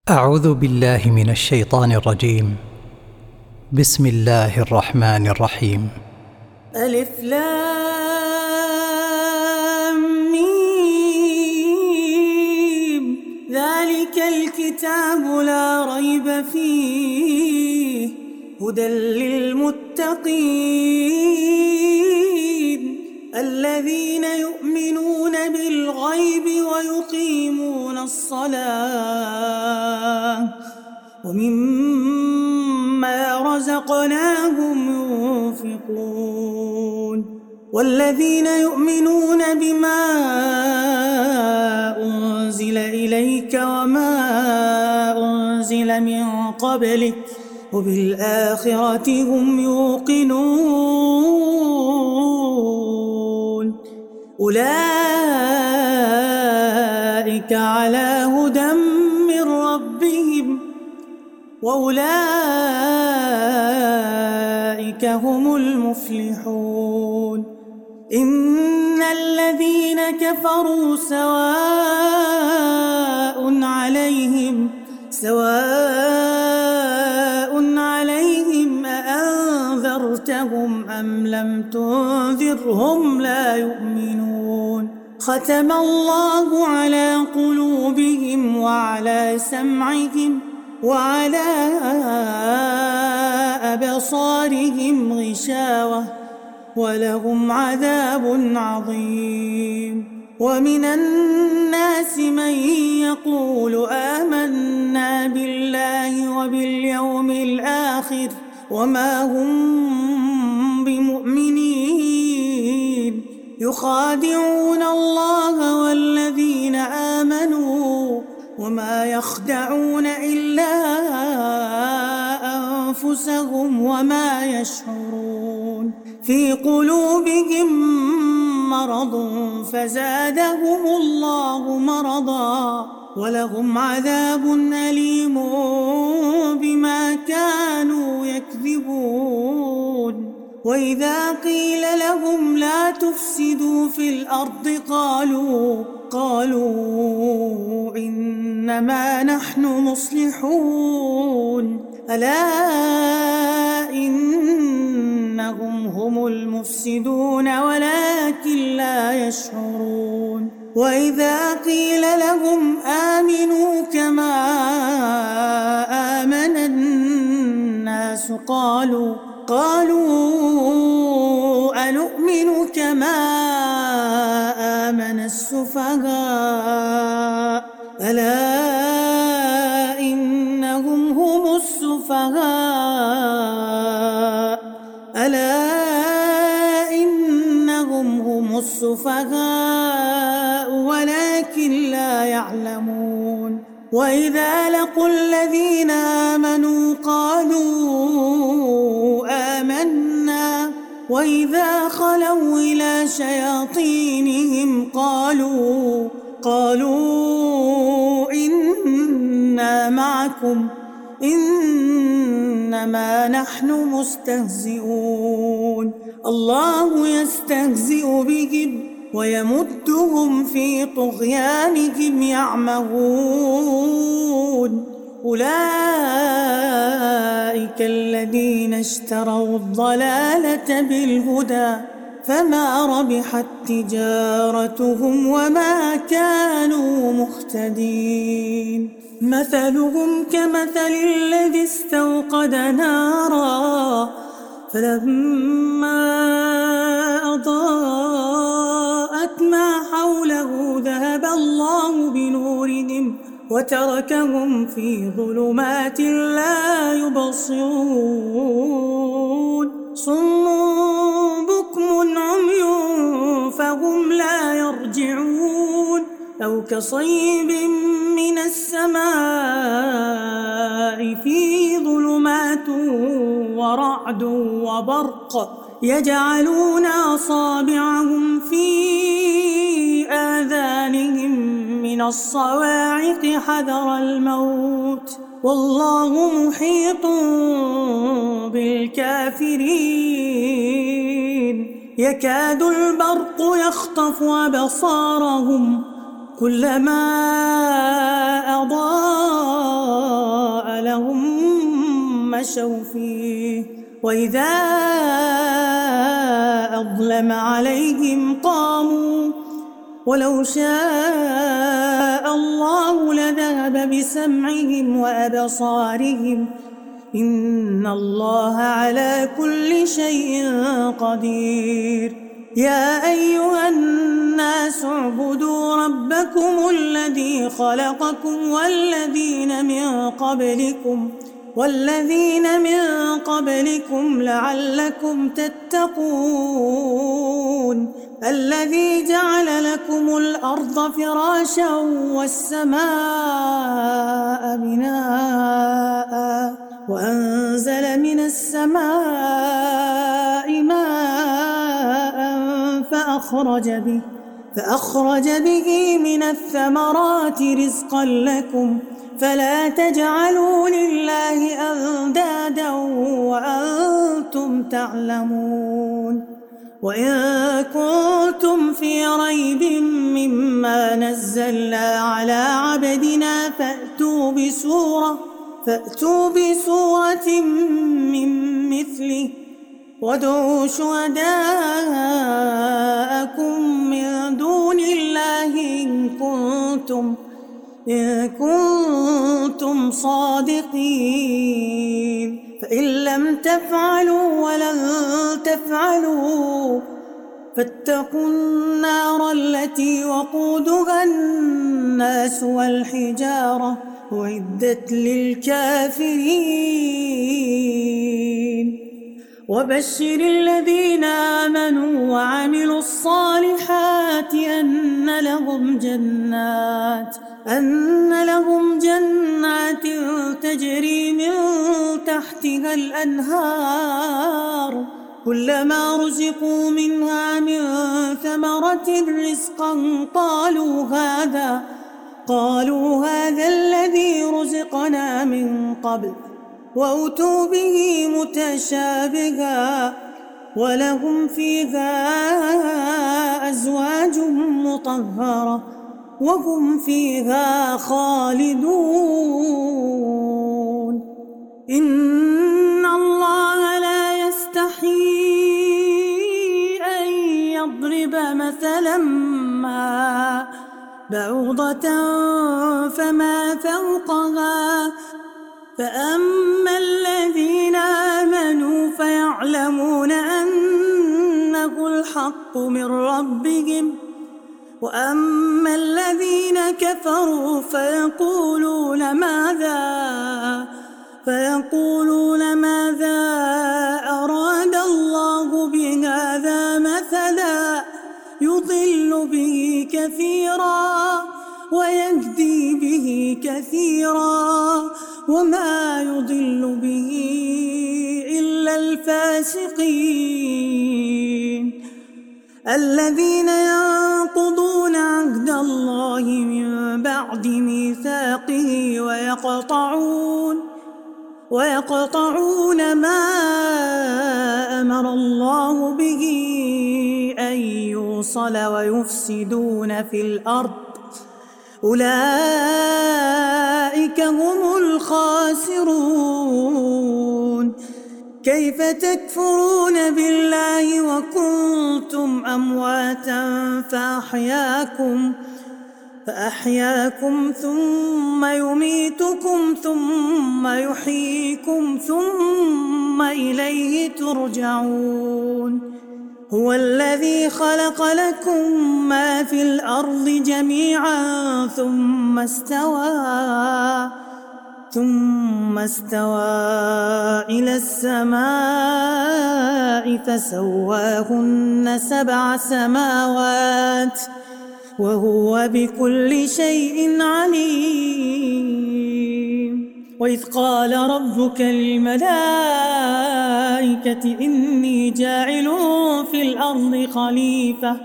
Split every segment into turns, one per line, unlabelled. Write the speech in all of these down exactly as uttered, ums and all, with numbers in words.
أعوذ بالله من الشيطان الرجيم. بسم الله الرحمن الرحيم.
ألف لام ميم. ذلك الكتاب لا ريب فيه هدى للمتقين الذين يؤمنون بالغيب ويقيمون الصلاة ومما رزقناهم ينفقون والذين يؤمنون بما أنزل إليك وما أنزل من قبلك وبالآخرة هم يوقنون أولئك على هدى من ربهم وأولئك هم المفلحون. إن الذين كفروا سواء عليهم سواء عليهم أأنذرتهم أم لم تنذرهم لا يؤمنون. ختم الله على قلوبهم وعلى سمعهم وعلى أبصارهم غشاوة ولهم عذاب عظيم. ومن الناس من يقول آمنا بالله وباليوم الآخر وما هم بمؤمنين يخادعون الله والذين آمنوا وما يخدعون إلا أنفسهم وما يشعرون. في قلوبهم مرض فزادهم الله مرضا ولهم عذاب أليم بما كانوا يكذبون. وإذا قيل لهم لا تفسدوا في الأرض قالوا قالوا إنما نحن مصلحون ألا إنهم هم المفسدون ولكن لا يشعرون. وإذا قيل لهم آمنوا كما آمن الناس قالوا قالوا أنؤمن كما آمن السفهاء ألا إنهم هم السفهاء ألا إنهم هم السفهاء ولكن لا يعلمون. وإذا لقوا الذين آمنوا قالوا آمنا وإذا خلوا إلى شياطينهم قالوا قالوا إنا معكم إنما نحن مستهزئون. الله يستهزئ بهم ويمدهم في طغيانهم يعمهون. أولئك الذين اشتروا الضلالة بالهدى فما ربحت تجارتهم وما كانوا مهتدين. مثلهم كمثل الذي استوقد نارا فلما أضاءت ما حوله ذهب الله بنورهم وتركهم في ظلمات لا يبصرون. صم بكم عمي فهم لا يرجعون. أو كصيب من السماء فيه ظلمات ورعد وبرق يجعلون أصابعهم في آذانهم من الصواعق حذر الموت والله محيط بالكافرين. يكاد البرق يخطف أبصارهم كلما أضاء لهم مشوا فيه وإذا أظلم عليهم قاموا ولو شاء الله لذهب بسمعهم وأبصارهم إن الله على كل شيء قدير يا أيها الناس اعبدوا ربكم الذي خلقكم والذين من قبلكم والذين من قبلكم لعلكم تتقون الذي جعل لكم الأرض فراشا والسماء بناء وأنزل من السماء ماء فأخرج به فأخرج به من الثمرات رزقا لكم فلا تجعلوا لله أندادا وأنتم تعلمون وإن كنتم في ريب مما نزلنا على عبدنا فأتوا بسورة فأتوا بسورة من مثله وادعوا شهداءكم من دون الله إن كنتم إن كنتم صادقين فإن لم تفعلوا ولن تفعلوا فاتقوا النار التي وقودها الناس والحجارة أعدت للكافرين وبشر الذين آمنوا وعملوا الصالحات أن لهم جنات أن لهم جنات تجري من تحتها الأنهار كلما رزقوا منها من ثمرة رزقا قالوا هذا قالوا هذا الذي رزقنا من قبل وأتوا به متشابها ولهم فيها أزواج مطهرة وهم فيها خالدون إن الله لا يستحيي أن يضرب مثلا ما بعوضة فما فوقها فأما الذين آمنوا فيعلمون أنه الحق من ربهم وأما الذين كفروا فيقولون ماذا فيقولون ماذا أراد الله بهذا مثلا يضل به كثيرا ويهدي به كثيرا وما يضل به إلا الفاسقين الذين ينقضون عهد الله من بعد ميثاقه ويقطعون ويقطعون ما أمر الله به أن يوصل ويفسدون في الأرض أولئك هم الخاسرون كيف تكفرون بالله وكنتم أمواتا فأحياكم فأحياكم ثم يميتكم ثم يحييكم ثم إليه ترجعون هو الذي خلق لكم ما في الأرض جميعا ثم استوى ثم استوى إلى السماء فسواهن سبع سماوات وهو بكل شيء عليم وإذ قال ربك للملائكة إني جاعل في الأرض خليفة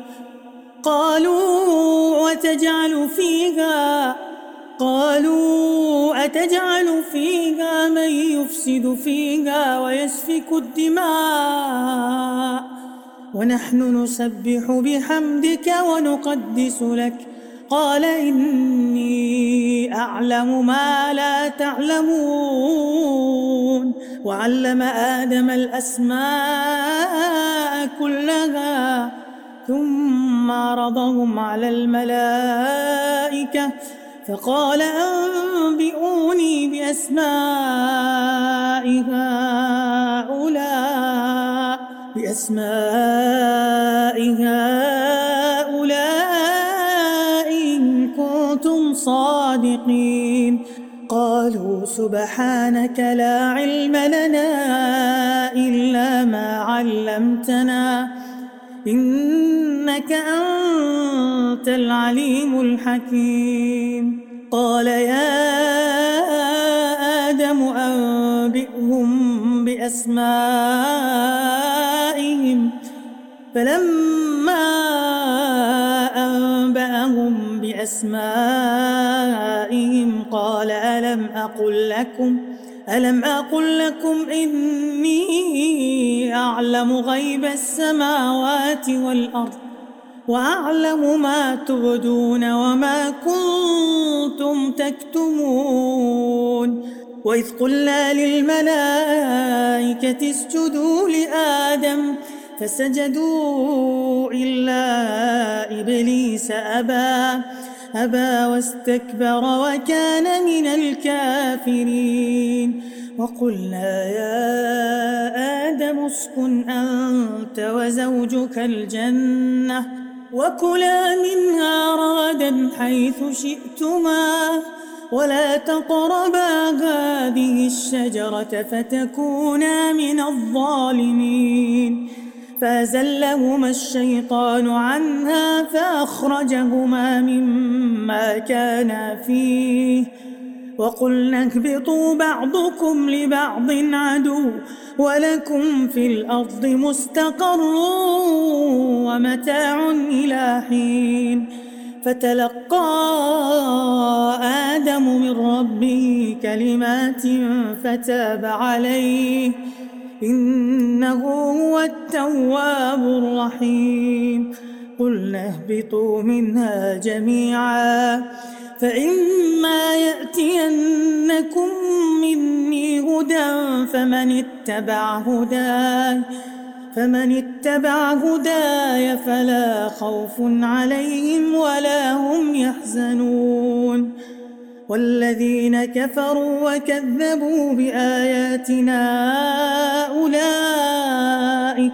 قالوا أتجعل فيها قالوا أتجعل فيها من يفسد فيها ويسفك الدماء ونحن نسبح بحمدك ونقدس لك قال إني أعلم ما لا تعلمون وعلم آدم الأسماء كلها ثم عرضهم على الملائكة فقال أنبئوني بأسماء هؤلاء بأسماء هؤلاء إن كنتم صادقين قالوا سبحانك لا علم لنا إلا ما علمتنا إنك أنت العليم الحكيم قال يا آدم أنبئهم بأسمائهم فلما أنبأهم بأسمائهم قال ألم أقل لكم ألم أقل لكم إني أعلم غيب السماوات والأرض وأعلم ما تبدون وما كنتم تكتمون وإذ قلنا للملائكة اسجدوا لآدم فسجدوا إلا إبليس أبى أبى واستكبر وكان من الكافرين وقلنا يا آدم اسكن أنت وزوجك الجنة وكلا منها رغدا حيث شئتما ولا تقربا هذه الشجرة فتكونا من الظالمين فأزلهما الشيطان عنها فأخرجهما مما كانا فيه وقلنا اهبطوا بعضكم لبعض عدو ولكم في الأرض مستقر ومتاع إلى حين فتلقى آدم من ربه كلمات فتاب عليه إنه هو التواب الرحيم قلنا اهبطوا منها جميعا فإما يأتينكم مني هدى فمن اتبع هداي فمن اتبع هداي فلا خوف عليهم ولا هم يحزنون والذين كفروا وكذبوا بآياتنا أولئك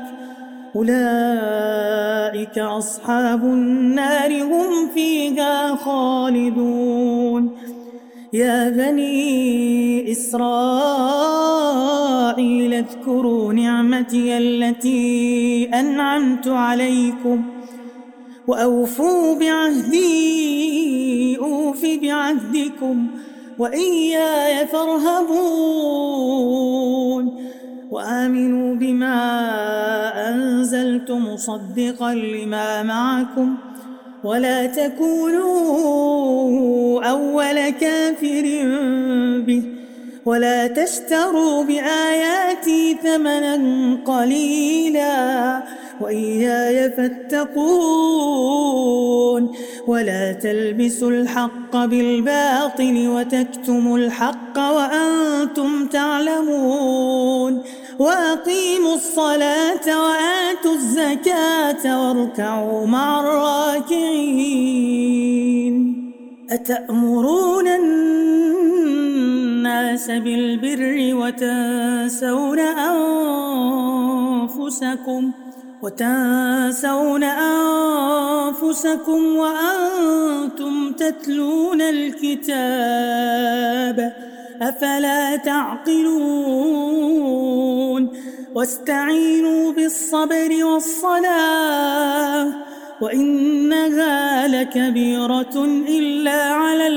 أولئك أصحاب النار هم فيها خالدون يا بني إسرائيل اذكروا نعمتي التي أنعمت عليكم وأوفوا بعهدي أوف بعهدكم وإياي فارهبون وآمنوا بما أنزلت مصدقا لما معكم ولا تكونوا أول كافر به ولا تشتروا بآياتي ثمنا قليلا وإياي فاتقون ولا تلبسوا الحق بالباطل وتكتموا الحق وأنتم تعلمون وأقيموا الصلاة وآتوا الزكاة واركعوا مع الراكعين أتأمرون الناس بالبر وتنسون أنفسكم وتنسون أنفسكم وأنتم تتلون الكتاب أفلا تعقلون واستعينوا بالصبر والصلاة وإنها لكبيرة إلا على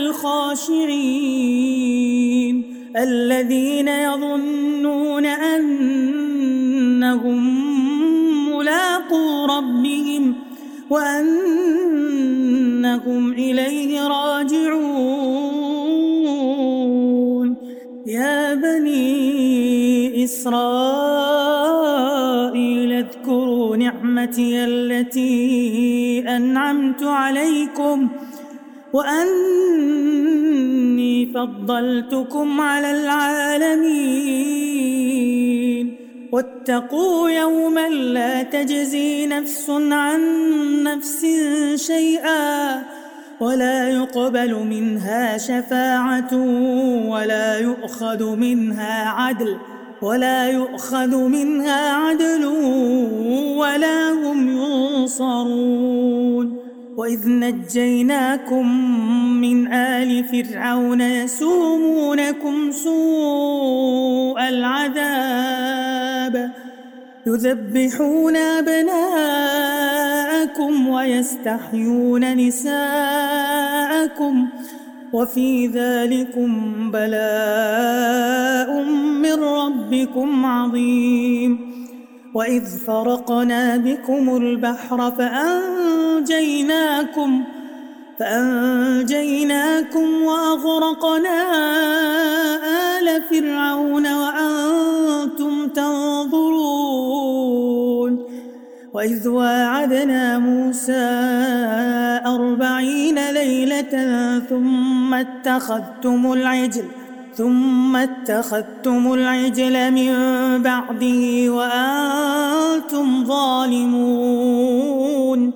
الخاشعين الذين يظنون أنهم ملاقو ربهم وأنهم إليه راجعون يا بني إسرائيل اذكروا نعمتي التي أنعمت عليكم وأني فضلتكم على العالمين واتقوا يوما لا تجزي نفس عن نفس شيئا ولا يقبل منها شفاعة ولا يؤخذ منها عدل ولا يؤخذ منها عدل ولا هم ينصرون. وإذ نجيناكم من آل فرعون يسومونكم سوء العذاب يذبحون أبناءكم ويستحيون نساءكم وفي ذلكم بلاء من ربكم عظيم. وإذ فرقنا بكم البحر فأنجيناكم فأنجيناكم وأغرقنا آل فرعون وأنتم تنظرون. وإذ واعدنا موسى أربعين ليلة ثم اتخذتم العجل ثم اتخذتم العجل من بعده وأنتم ظالمون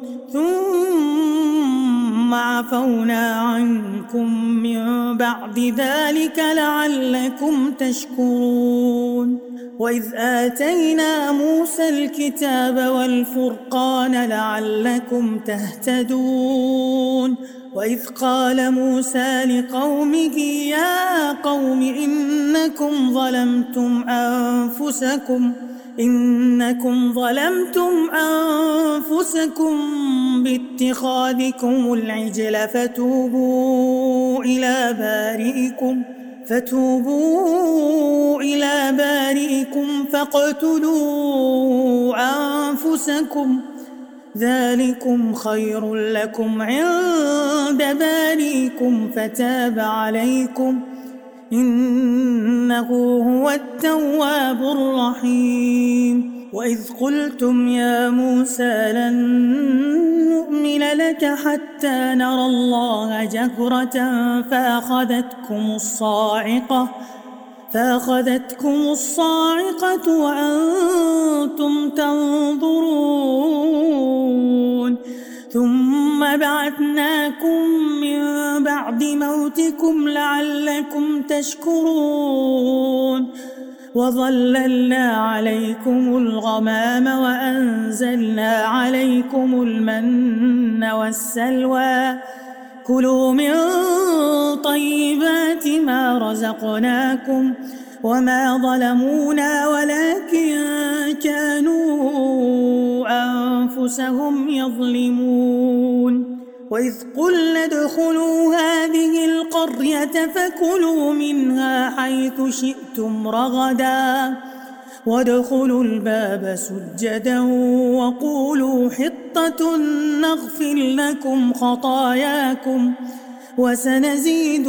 ثم عفونا عنكم من بعد ذلك لعلكم تشكرون. وإذ آتينا موسى الكتاب والفرقان لعلكم تهتدون. وإذ قال موسى لقومه يا قوم إنكم ظلمتم أنفسكم إنكم ظلمتم أنفسكم باتخاذكم العجل فتوبوا إلى بارئكم فتوبوا إلى بارئكم فاقتلوا أنفسكم ذلكم خير لكم عند بارئكم فتاب عليكم إنه هو التواب الرحيم. وإذ قلتم يا موسى لن نؤمن لك حتى نرى الله جهرة فأخذتكم الصاعقة فأخذتكم الصاعقة وأنتم تنظرون ثم بعثناكم من بعد موتكم لعلكم تشكرون. وظللنا عليكم الغمام وأنزلنا عليكم المن والسلوى كلوا من طيبات ما رزقناكم وما ظلمونا ولكن كانوا أنفسهم يظلمون. وإذ قلنا ادخلوا هذه القرية فكلوا منها حيث شئتم رغدا وادخلوا الباب سجدا وقولوا حطة نغفر لكم خطاياكم وسنزيد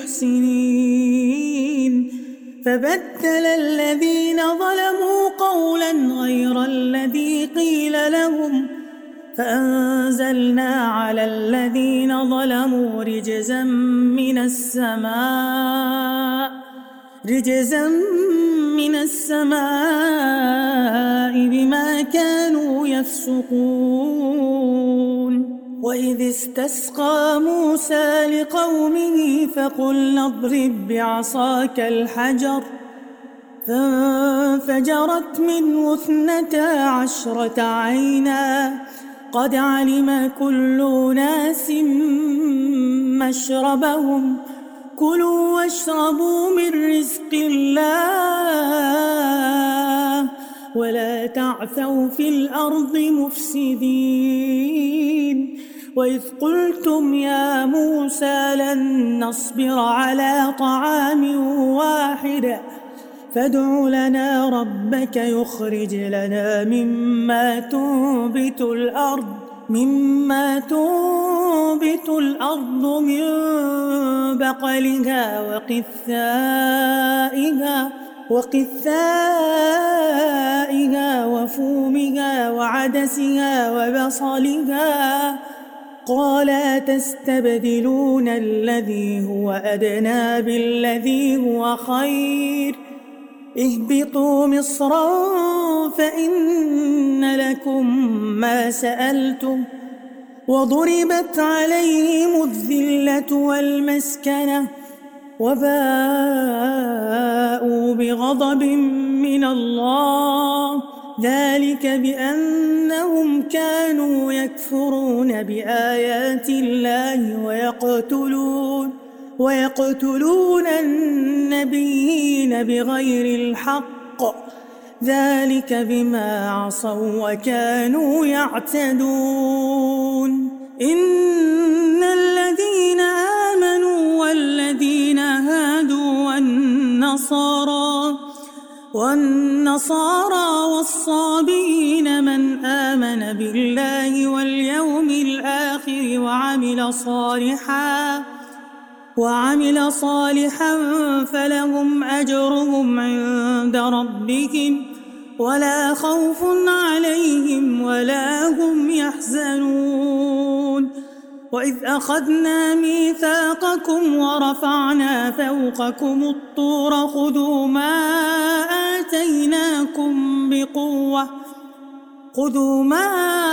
المحسنين. فبدل الذين ظلموا قولا غير الذي قيل لهم فأنزلنا على الذين ظلموا رجزا من السماء رجزا من السماء بما كانوا يفسقون. وإذ استسقى موسى لقومه فقلنا اضرب بعصاك الحجر فانفجرت منه اثنتا عشرة عينا قد علم كل أناس مشربهم كلوا واشربوا من رزق الله ولا تعثوا في الأرض مفسدين. وإذ قلتم يا موسى لن نصبر على طعام واحد فادع لنا ربك يخرج لنا مما تنبت الأرض مما تنبت الأرض من بقلها وقثائها وقثائها وفومها وعدسها وبصلها قال تستبدلون الذي هو أدنى بالذي هو خير اهبطوا مصرا فإن لكم ما سألتم وضربت عليهم الذلة والمسكنة وباءوا بغضب من الله ذلك بأنهم كانوا يكفرون بآيات الله ويقتلون ويقتلون النبيين بغير الحق ذلك بما عصوا وكانوا يعتدون إن الذين آمنوا والذين هادوا والنصارى والنصارى والصابئين من آمن بالله واليوم الآخر وعمل صالحا وعمل صالحا فلهم أجرهم عند ربهم ولا خوف عليهم ولا هم يحزنون وإذ أخذنا ميثاقكم ورفعنا فوقكم الطور خذوا ما آتيناكم بقوة خذوا ما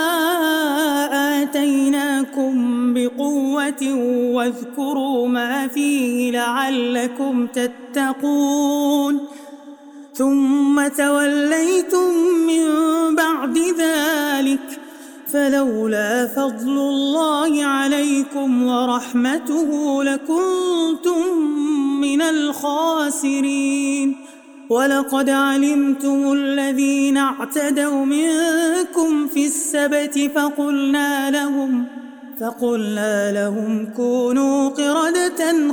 آتيناكم بقوة واذكروا ما فيه لعلكم تتقون ثم توليتم من بعد ذلك فلولا فضل الله عليكم ورحمته لكنتم من الخاسرين ولقد علمتم الذين اعتدوا منكم في السبت فقلنا لهم فقلنا لهم كونوا قردة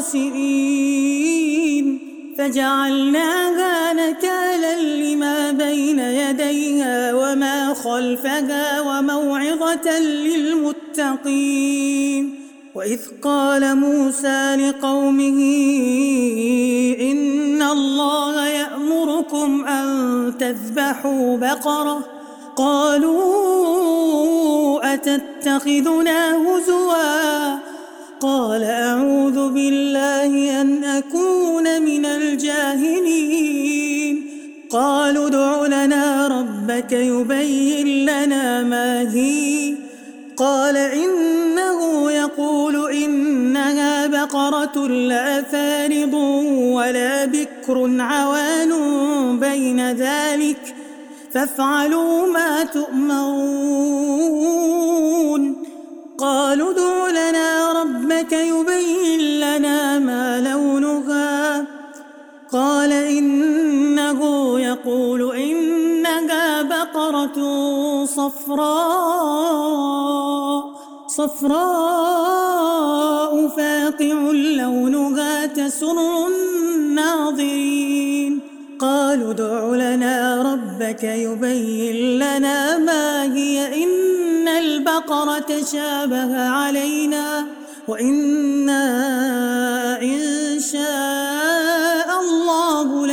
خاسئين فجعلناها نكالا لما بين يديها وما خلفها وموعظة للمتقين وإذ قال موسى لقومه إن الله يأمركم أن تذبحوا بقرة قالوا أتتخذنا هزوا قال أعوذ بالله أن أكون من الجاهلين قالوا ادع لنا ربك يبين لنا ما هي قال إنه يقول إنها بقرة لا فارض ولا بكر عوان بين ذلك فافعلوا ما تؤمرون قالوا ادع لنا ربك يبين لنا ما لونها قال إنه يقول إنها بقرة صفراء صفراء فاقع لونها تسر الناظرين قالوا ادع لنا ربك يبين لنا ما هي إن البقرة شابه علينا وإنا إن شاء الله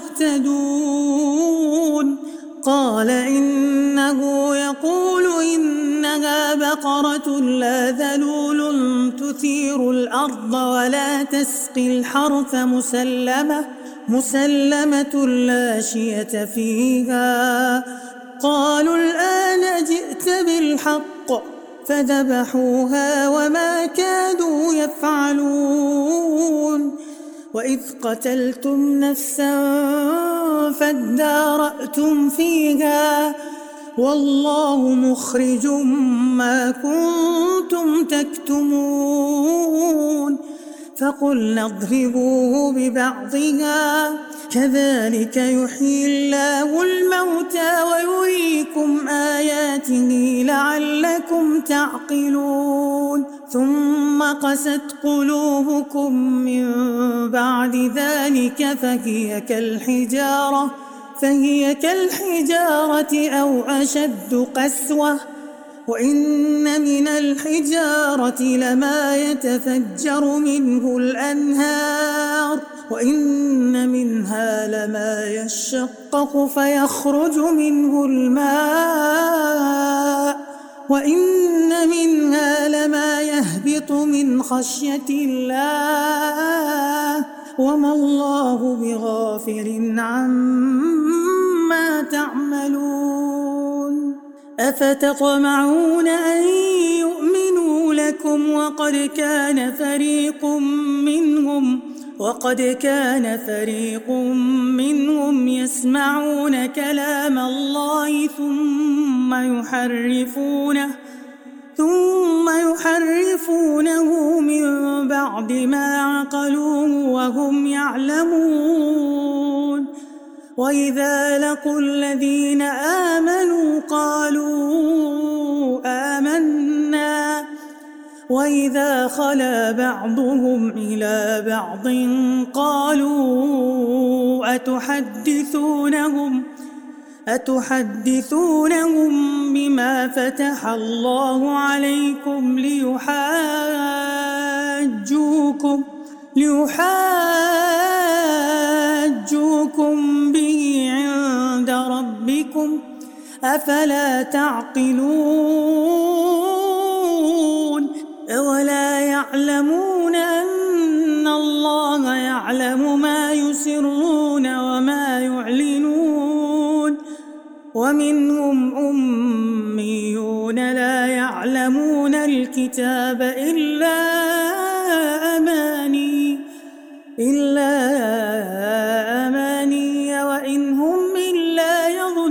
لمهتدون قال إنه يقول إنها بقرة لا ذلول تثير الأرض ولا تسقي الحرث مسلمة مسلمة لا شية فيها قالوا الآن جئت بالحق فذبحوها وما كادوا يفعلون وإذ قتلتم نفسا فادارأتم فيها والله مخرج ما كنتم تكتمون فقلنا اضربوه ببعضها كذلك يحيي الله الموتى ويريكم آياته لعلكم تعقلون ثم قست قلوبكم من بعد ذلك فهي كالحجارة فهي كالحجارة أو أشد قسوة وإن من الحجارة لما يتفجر منه الأنهار وإن منها لما يشقق فيخرج منه الماء وإن منها لما يهبط من خشية الله وما الله بغافل عما تعملون أفتطمعون أن يؤمنوا لكم وقد كان فريق منهم وقد كان فريق منهم يسمعون كلام الله ثم يحرفونه ثم يحرفونه من بعد ما عقلوه وهم يعلمون وإذا لقوا الذين آمنوا قالوا آمنا وإذا خلا بعضهم إلى بعض قالوا أتحدثونهم أتحدثونهم بما فتح الله عليكم ليحاجوكم ليحاجوكم به عند ربكم أفلا تعقلون أولا يعلمون أن الله يعلم ما يسرون وما يعلنون ومنهم أميون لا يعلمون الكتاب إلا أماني إلا أماني وإن هم إلا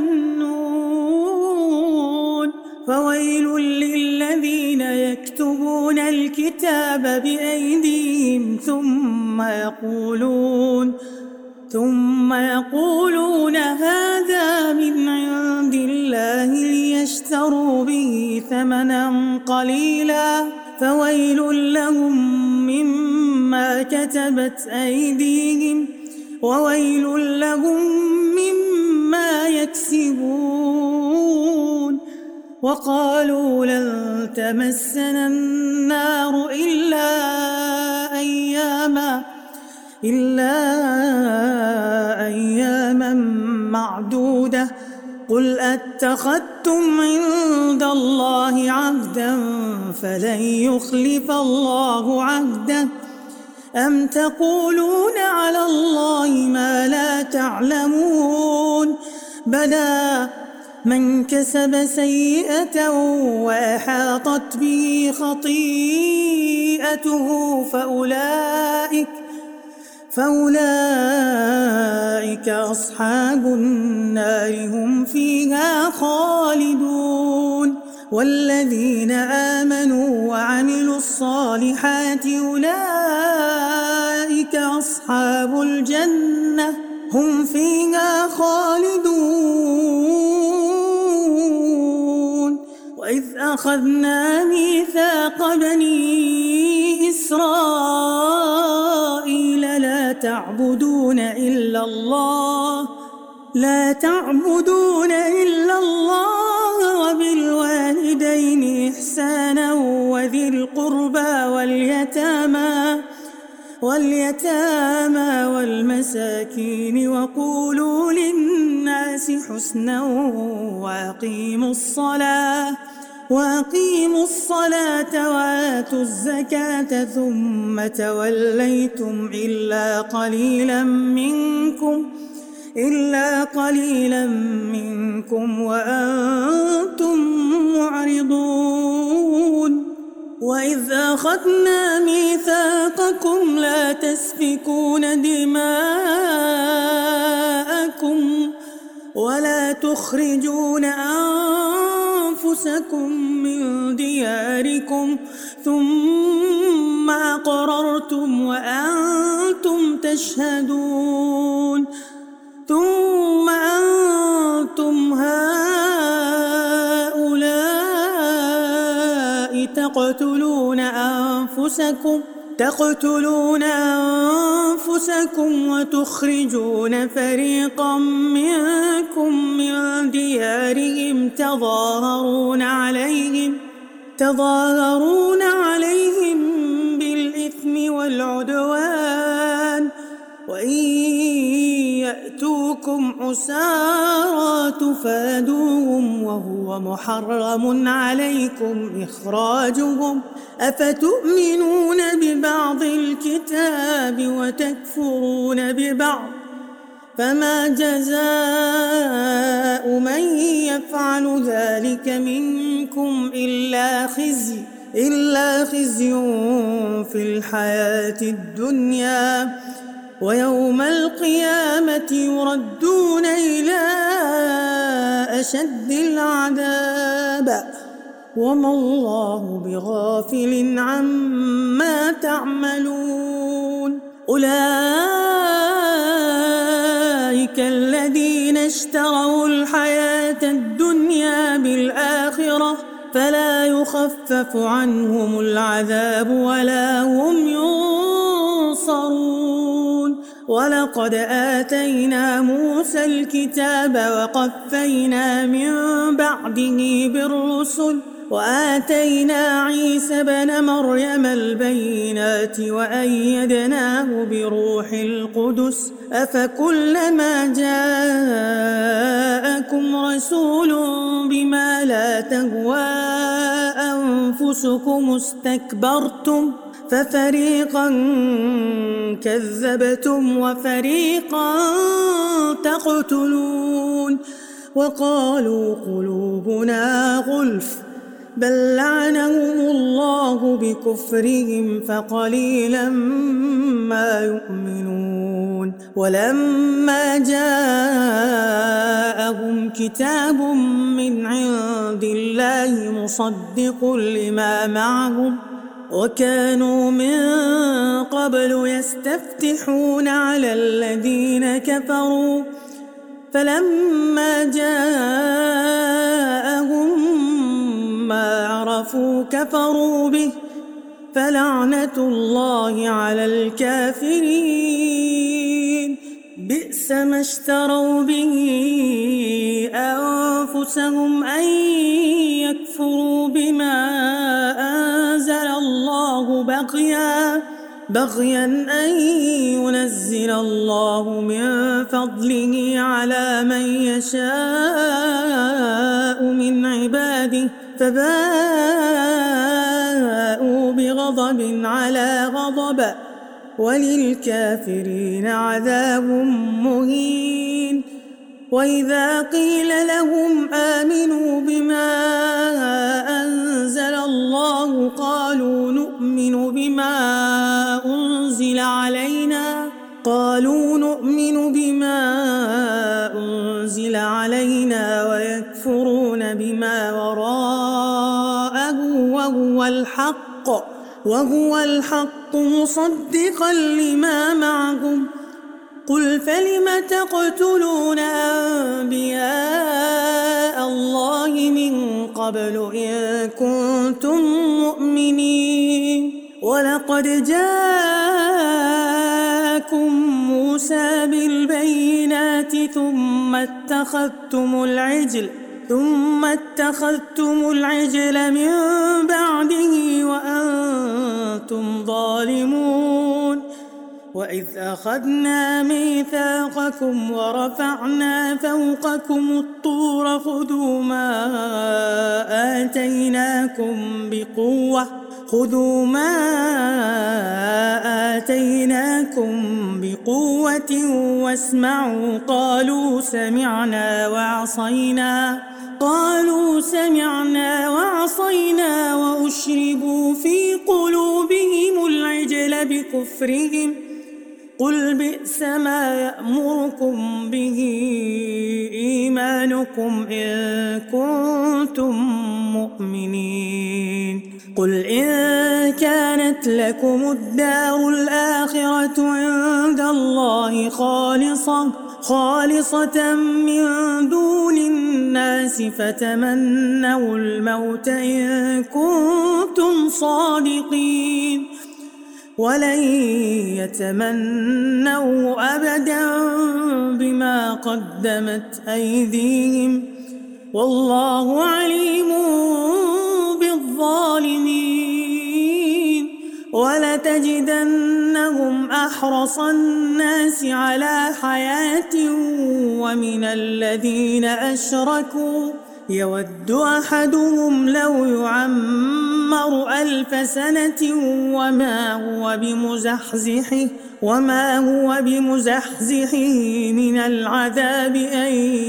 يظنون فويل للذين يكتبون الكتاب بأيديهم ثم يقولون ثم يقولون هذا من عند الله ليشتروا به ثمنا قليلا فويل لهم مما كتبت أيديهم وويل لهم مما يكسبون وقالوا لن تمسنا النار إلا أياما إلا أياما معدودة قل أتخذتم عند الله عهدا فلن يخلف الله عهده أم تقولون على الله ما لا تعلمون بلى من كسب سيئة وأحاطت به خطيئته فأولئك فأولئك أصحاب النار هم فيها خالدون والذين آمنوا وعملوا الصالحات أولئك أصحاب الجنة هم فيها خالدون وإذ أخذنا ميثاق بني إسرائيل لا تعبدون إلا الله لا تعبدون إلا الله وبالوالدين إحسانا وذي القربى واليتامى واليتامى والمساكين وقولوا للناس حسنا وأقيموا الصلاة وأقيموا الصلاة وآتوا الزكاة ثم توليتم إلا قليلا منكم إلا قليلا منكم وأنتم معرضون وإذ أخذنا ميثاقكم لا تسفكون دماءكم ولا تخرجون أنفسكم من دياركم ثم أقررتم وأنتم تشهدون ثم أنتم هؤلاء تقتلون أنفسكم تقتلون أنفسكم وتخرجون فريقا منكم من ديارهم تظاهرون عليهم تظاهرون عليهم بالإثم والعدوان وإن يأتوكم عسارى تفادوهم وهو محرم عليكم إخراجهم أفتؤمنون ببعض الكتاب وتكفرون ببعض فما جزاء من يفعل ذلك منكم إلا خزي إلا خزي في الحياة الدنيا ويوم القيامة يردون إلى أشد العذاب وما الله بغافل عما تعملون أولئك الذين اشتروا الحياة الدنيا بالآخرة فلا يخفف عنهم العذاب ولا هم ينصرون ولقد آتينا موسى الكتاب وقفينا من بعده بالرسل وآتينا عيسى ابن مريم البينات وأيدناه بروح القدس أفكلما جاءكم رسول بما لا تهوى أنفسكم استكبرتم ففريقا كذبتم وفريقا تقتلون وقالوا قلوبنا غلف بل لعنهم الله بكفرهم فقليلا ما يؤمنون ولما جاءهم كتاب من عند الله مصدق لما معهم وكانوا من قبل يستفتحون على الذين كفروا فلما جاءهم ما عرفوا كفروا به فلعنة الله على الكافرين بئس ما اشتروا به أنفسهم أن يكفروا بما أنزل الله بغيا بغيا أن ينزل الله من فضله على من يشاء من عباده فباءوا بغضب على غضب وللكافرين عذاب مهين وإذا قيل لهم آمنوا بما أنزل الله قالوا نؤمن بما أنزل علينا قالوا نؤمن بما أنزل علينا ويكفرون بما وراءه وهو الحق وهو الحق مصدقا لما معهم قل فلم تقتلون أنبياء الله من قبل إن كنتم مؤمنين ولقد جاءكم موسى بالبينات ثم اتخذتم العجل ثم اتخذتم العجل من بعده وأنتم ظالمون وإذ أخذنا ميثاقكم ورفعنا فوقكم الطور خذوا ما آتيناكم بقوة خذوا ما آتيناكم بقوة واسمعوا قالوا سمعنا وعصينا قالوا سمعنا وعصينا وأشربوا في قلوبهم العجل بكفرهم قل بئس ما يأمركم به إيمانكم إن كنتم مؤمنين قل إن كانت لكم الدار الآخرة عند الله خالصة خالصة من دون الناس فتمنوا الموت إن كنتم صادقين ولن يتمنوا أبدا بما قدمت أيديهم والله عليم بالظالمين ولتجدنهم وجدهم أحرص الناس على حياة ومن الذين أشركوا يود أحدهم لو يعمر ألف سنة وما هو بمزحزحه وما هو بمزحزحه من العذاب أن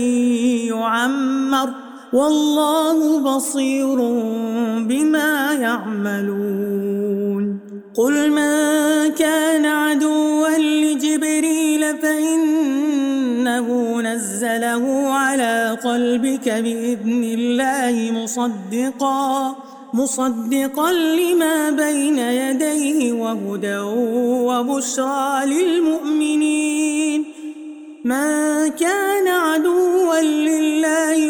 يعمر والله بصير بما يعملون قل من كان عدوا لجبريل فإنه نزله على قلبك بإذن الله مصدقا مصدقا لما بين يديه وهدى وبشرى للمؤمنين من كان عدوا لله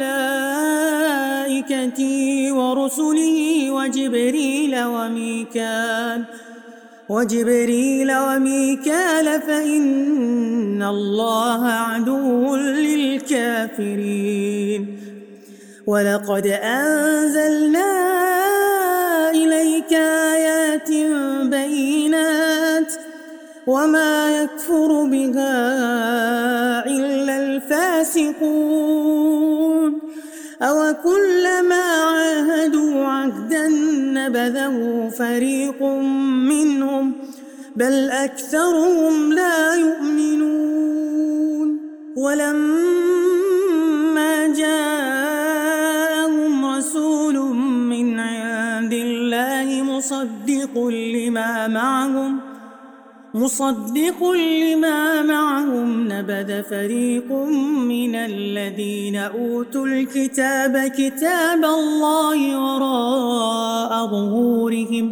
وملائكته ورسله وجبريل وميكال وجبريل وميكال فإن الله عدو للكافرين ولقد أنزلنا إليك آيات بينات وما يكفر بها إلا الفاسقون أوكلما عاهدوا عهدا نبذه فريق منهم بل أكثرهم لا يؤمنون ولما جاءهم رسول من عند الله مصدق لما معهم مصدق لما معهم نبذ فريق من الذين أوتوا الكتاب كتاب الله وراء ظهورهم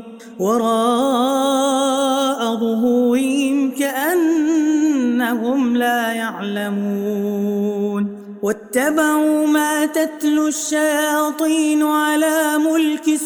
وراء ظهورهم كأنهم لا يعلمون واتبعوا ما تتلو الشياطين على ملك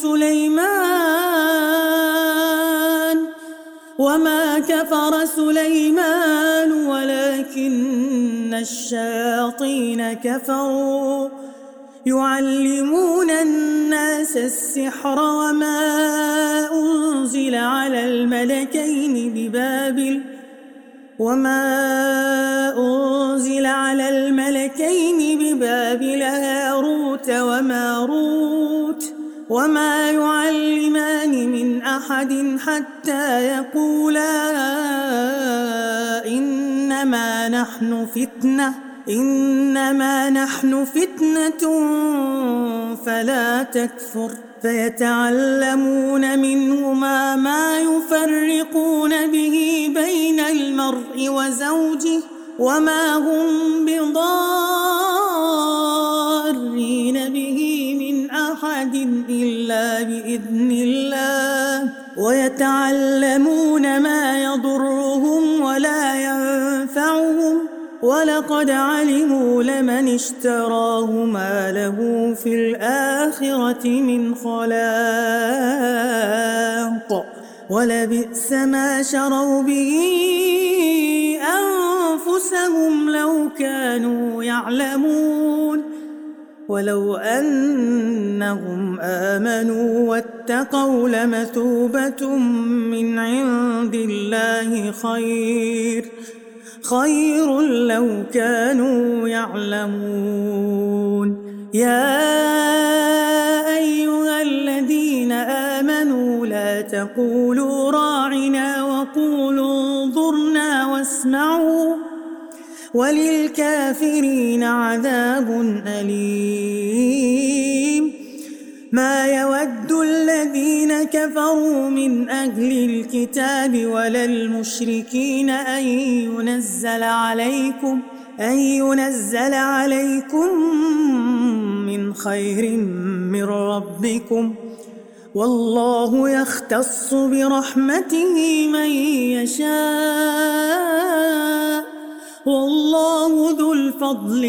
سليمان وما كفر سليمان ولكن الشياطين كفروا يعلمون الناس السحر وما أنزل على الملكين ببابل وما أنزل على الملكين ببابل هاروت وماروت وما يعلمان من أحد حتى يقولا إنما نحن فتنة إنما نحن فتنة فلا تكفر فيتعلمون منهما ما يفرقون به بين المرء وزوجه وما هم بضارين به من أحد إلا بإذن الله ويتعلمون ما يضرهم ولا ينفعهم ولقد علموا لمن اشتراه ما له في الآخرة من خلاق ولبئس ما شروا به أنفسهم لو كانوا يعلمون ولو أنهم آمنوا واتقوا لمثوبة من عند الله خير خير لو كانوا يعلمون يا أيها الذين آمنوا لا تقولوا راعنا وقولوا انظرنا واسمعوا وللكافرين عذاب أليم ما يود الذين كفروا من أهل الكتاب ولا المشركين أن ينزل عليكم أن ينزل عليكم من خير من ربكم والله يختص برحمته من يشاء والله ذو الفضل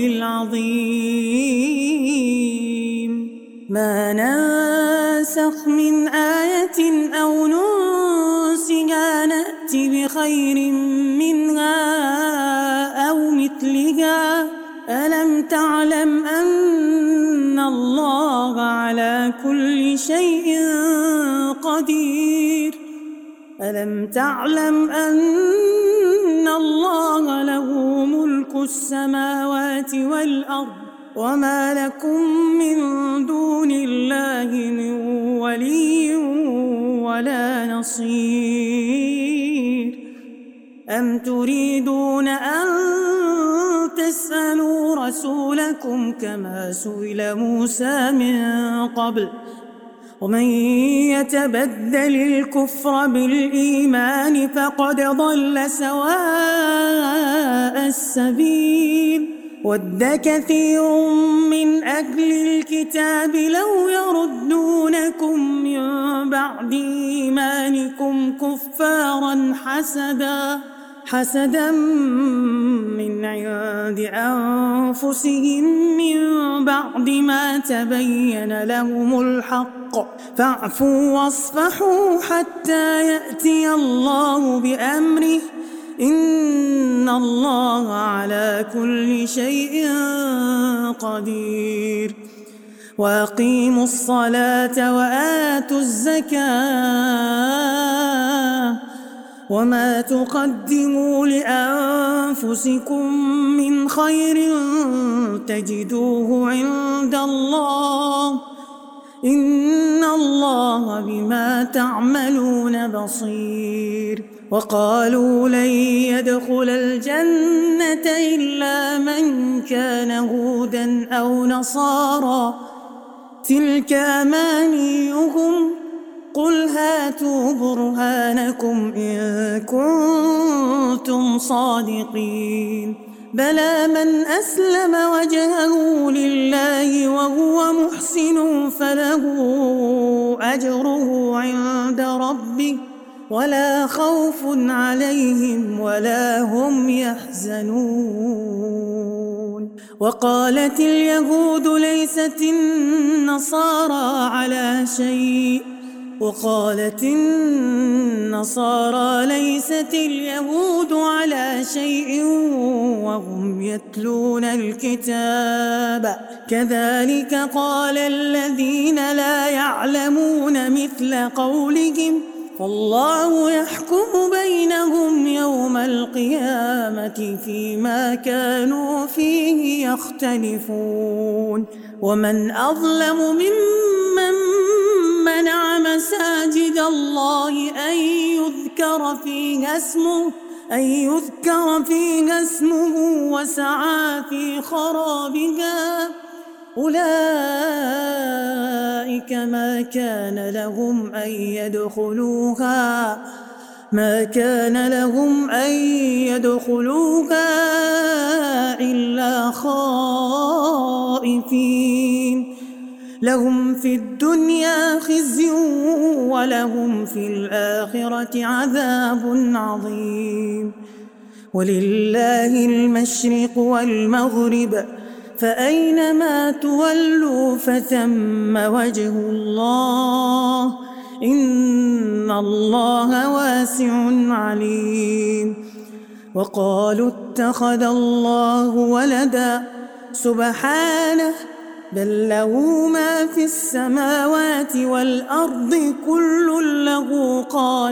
العظيم ما ننسخ من آية أو ننسها نأت بخير منها أو مثلها ألم تعلم أن الله على كل شيء قدير ألم تعلم أن الله له ملك السماوات والأرض وما لكم من دون الله من ولي ولا نصير أم تريدون أن تسألوا رسولكم كما سئل موسى من قبل ومن يتبدل الكفر بالإيمان فقد ضل سواء السبيل ود كثير من أهل الكتاب لو يردونكم من بعد إيمانكم كفارا حسدا حسدا من عند أنفسهم من بعد ما تبين لهم الحق فاعفوا واصفحوا حتى يأتي الله بأمره إن الله على كل شيء قدير وأقيموا الصلاة وآتوا الزكاة وما تقدموا لأنفسكم من خير تجدوه عند الله إن الله بما تعملون بصير وقالوا لن يدخل الجنة إلا من كان هودا أو نصارى تلك أمانيهم قل هاتوا برهانكم إن كنتم صادقين بلى من أسلم وجهه لله وهو محسن فله أجره عند ربه ولا خوف عليهم ولا هم يحزنون وقالت اليهود ليست النصارى على شيء وقالت النصارى ليست اليهود على شيء وهم يتلون الكتاب كذلك قال الذين لا يعلمون مثل قولهم فالله يحكم بينهم يوم القيامة فيما كانوا فيه يختلفون ومن أظلم ممن منع مساجد الله أن يذكر فيها اسمه أن يذكر فيها اسمه وسعى في خرابها أولئك ما كان لهم أن يدخلوها ما كان لهم أن يدخلوها إلا خائفين لهم في الدنيا خزي ولهم في الآخرة عذاب عظيم ولله المشرق والمغرب فأينما تولوا فثم وجه الله إن الله واسع عليم وقالوا اتخذ الله ولدا سبحانه بل له ما في السماوات والأرض كل له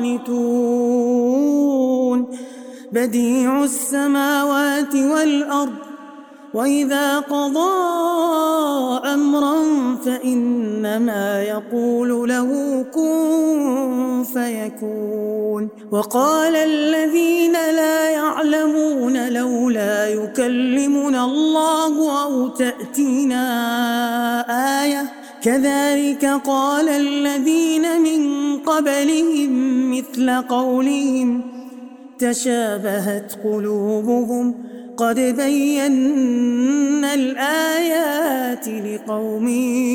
قانتون بديع السماوات والأرض وإذا قضى أمرا فإنما يقول له كن فيكون وقال الذين لا يعلمون لولا يكلمنا الله أو تأتينا آية كذلك قال الذين من قبلهم مثل قولهم تشابهت قلوبهم قد بينا الآيات لقوم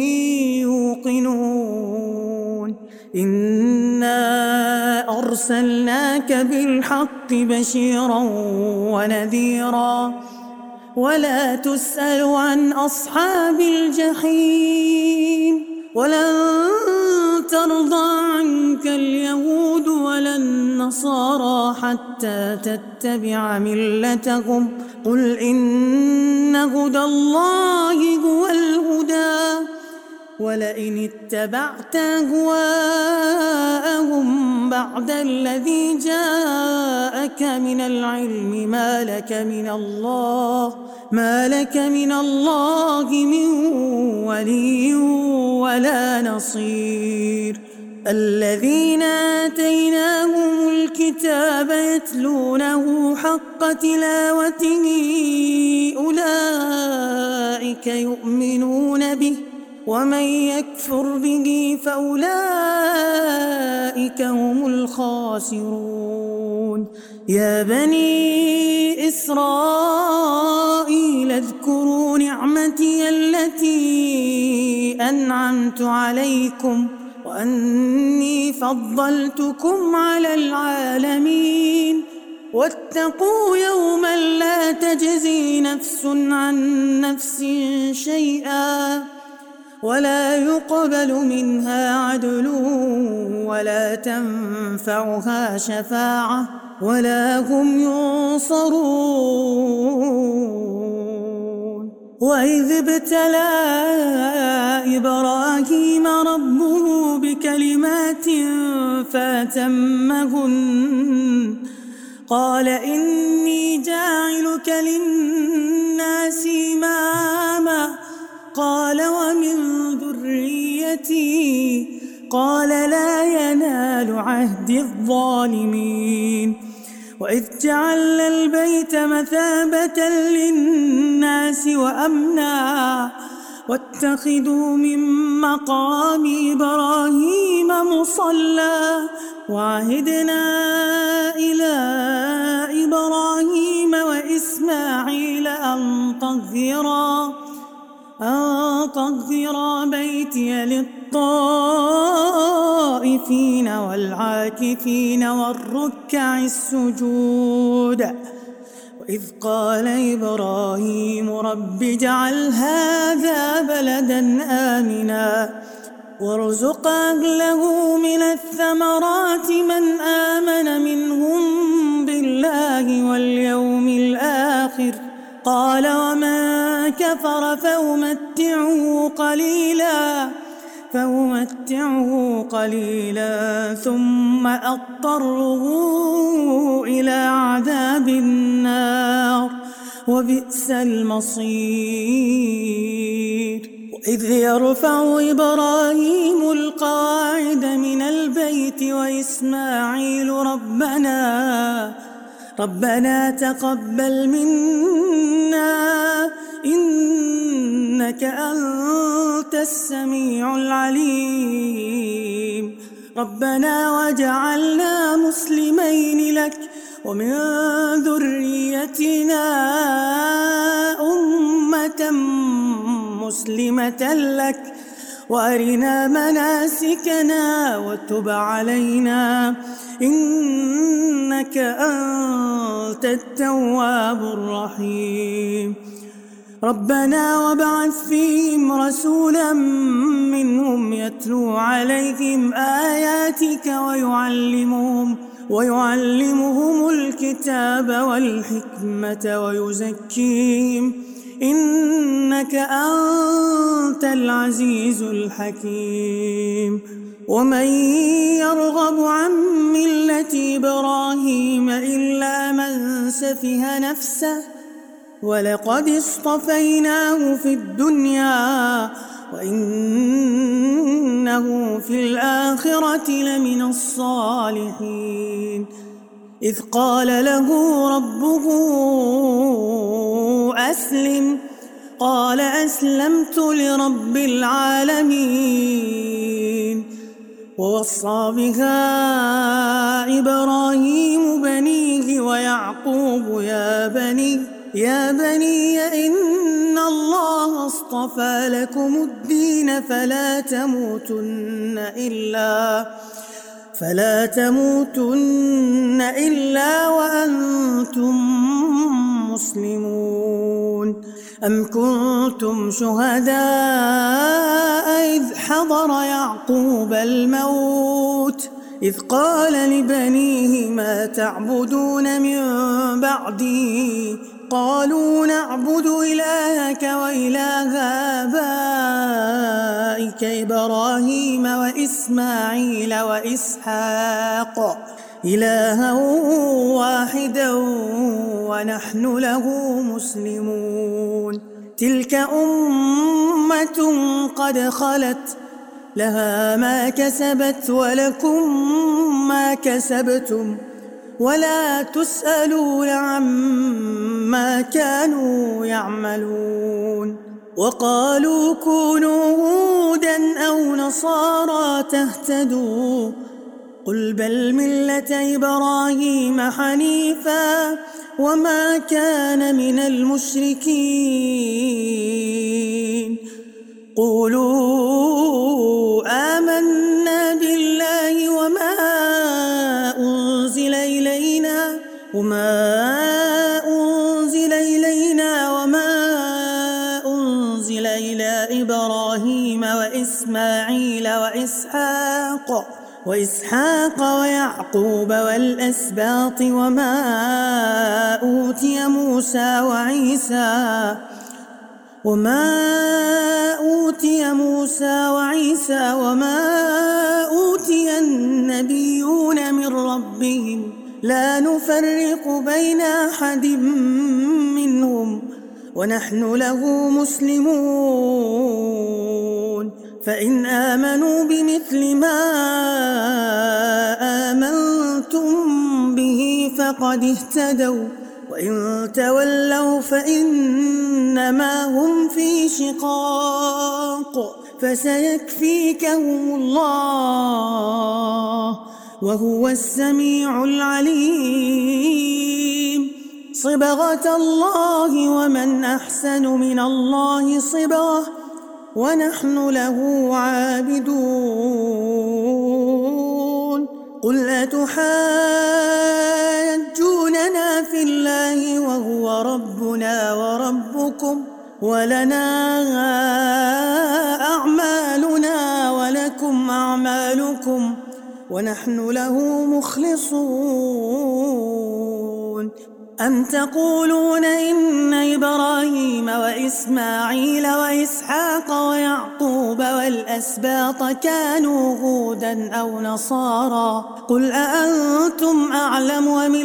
يوقنون إنا أرسلناك بالحق بشيرا ونذيرا ولا تسأل عن أصحاب الجحيم ولن ترضى عنك اليهود ولا النصارى حتى تتبع ملتهم قل إن هدى الله هو الهدى ولئن اتبعت أهواءهم بعد الذي جاءك من العلم ما لك من الله ما لك من الله من ولي ولا نصير. الذين آتيناهم الكتاب يتلونه حق تلاوته أولئك يؤمنون به ومن يكفر به فأولئك هم الخاسرون. يا بني إسرائيل اذكروا نعمتي التي أنعمت عليكم وأني فضلتكم على العالمين. واتقوا يوما لا تجزي نفس عن نفس شيئا ولا يقبل منها عدل ولا تنفعها شفاعة ولا هم ينصرون. وإذ ابتلى إبراهيم ربه بكلمات فأتمهن قال إني جاعلك للناس إماما قال ومن ذريتي قال لا ينال عهد الظالمين. وإذ جعلنا البيت مثابة للناس وأمنا واتخذوا من مقام إبراهيم مصلى وعهدنا إلى إبراهيم وإسماعيل أن طهرا أن طهرا بيتي للطائفين والعاكفين والركع السجود. وإذ قال إبراهيم رب اجعل هذا بلدا آمنا وارزق أهله من الثمرات من آمن منهم بالله واليوم الآخر قال ومن كفر فأمتعه قليلا فأمتعه قليلا ثم أضطره إلى عذاب النار وبئس المصير. وإذ يرفع إبراهيم القواعد من البيت وإسماعيل ربنا ربنا تقبل منا إنك أنت السميع العليم. ربنا وجعلنا مسلمين لك ومن ذريتنا أمة مسلمة لك وأرنا مناسكنا وتب علينا إنك أنت التواب الرحيم. ربنا وابعث فيهم رسولا منهم يتلو عليهم آياتك ويعلمهم ويعلمهم الكتاب والحكمة ويزكيهم إنك أنت العزيز الحكيم. ومن يرغب عن ملة إبراهيم إلا من سفه نفسه ولقد اصطفيناه في الدنيا وإنه في الآخرة لمن الصالحين. إذ قال له ربه أسلم قال أسلمت لرب العالمين. ووصى بها إبراهيم بنيه ويعقوب يا بني يا بني إن الله اصطفى لكم الدين فلا تموتن إلا فلا تموتن إلا وأنتم مسلمون. أم كنتم شهداء إذ حضر يعقوب الموت إذ قال لبنيه ما تعبدون من بعدي قالوا نعبد إلهك وإله أولئك إبراهيم وإسماعيل وإسحاق إلها واحدا ونحن له مسلمون تلك أمة قد خلت لها ما كسبت ولكم ما كسبتم ولا تسألون عما كانوا يعملون وقالوا كونوا هودا أو نصارى تهتدوا قل بل ملة إبراهيم حنيفا وما كان من المشركين قولوا آمنا بالله وما أنزل إلينا وما أنزل إلينا وما أنزل إلى إبراهيم وإسماعيل وإسحاق وإسحاق ويعقوب والأسباط وما أوتي موسى وعيسى وما أوتي موسى وعيسى وما أوتي النبيون من ربهم لا نفرق بين أحد منهم ونحن له مسلمون فإن آمنوا بمثل ما آمنتم به فقد اهتدوا وإن تولوا فإنما هم في شقاق فسيكفيكهم الله وهو السميع العليم صبغة الله ومن أحسن من الله صبغة ونحن له عابدون قل أتحاجوننا في الله وهو ربنا وربكم ولنا أعمالنا ولكم أعمالكم ونحن له مخلصون أم تقولون إن إبراهيم وإسماعيل وإسحاق ويعقوب والأسباط كانوا هودا أو نصارى قل أأنتم أعلم أم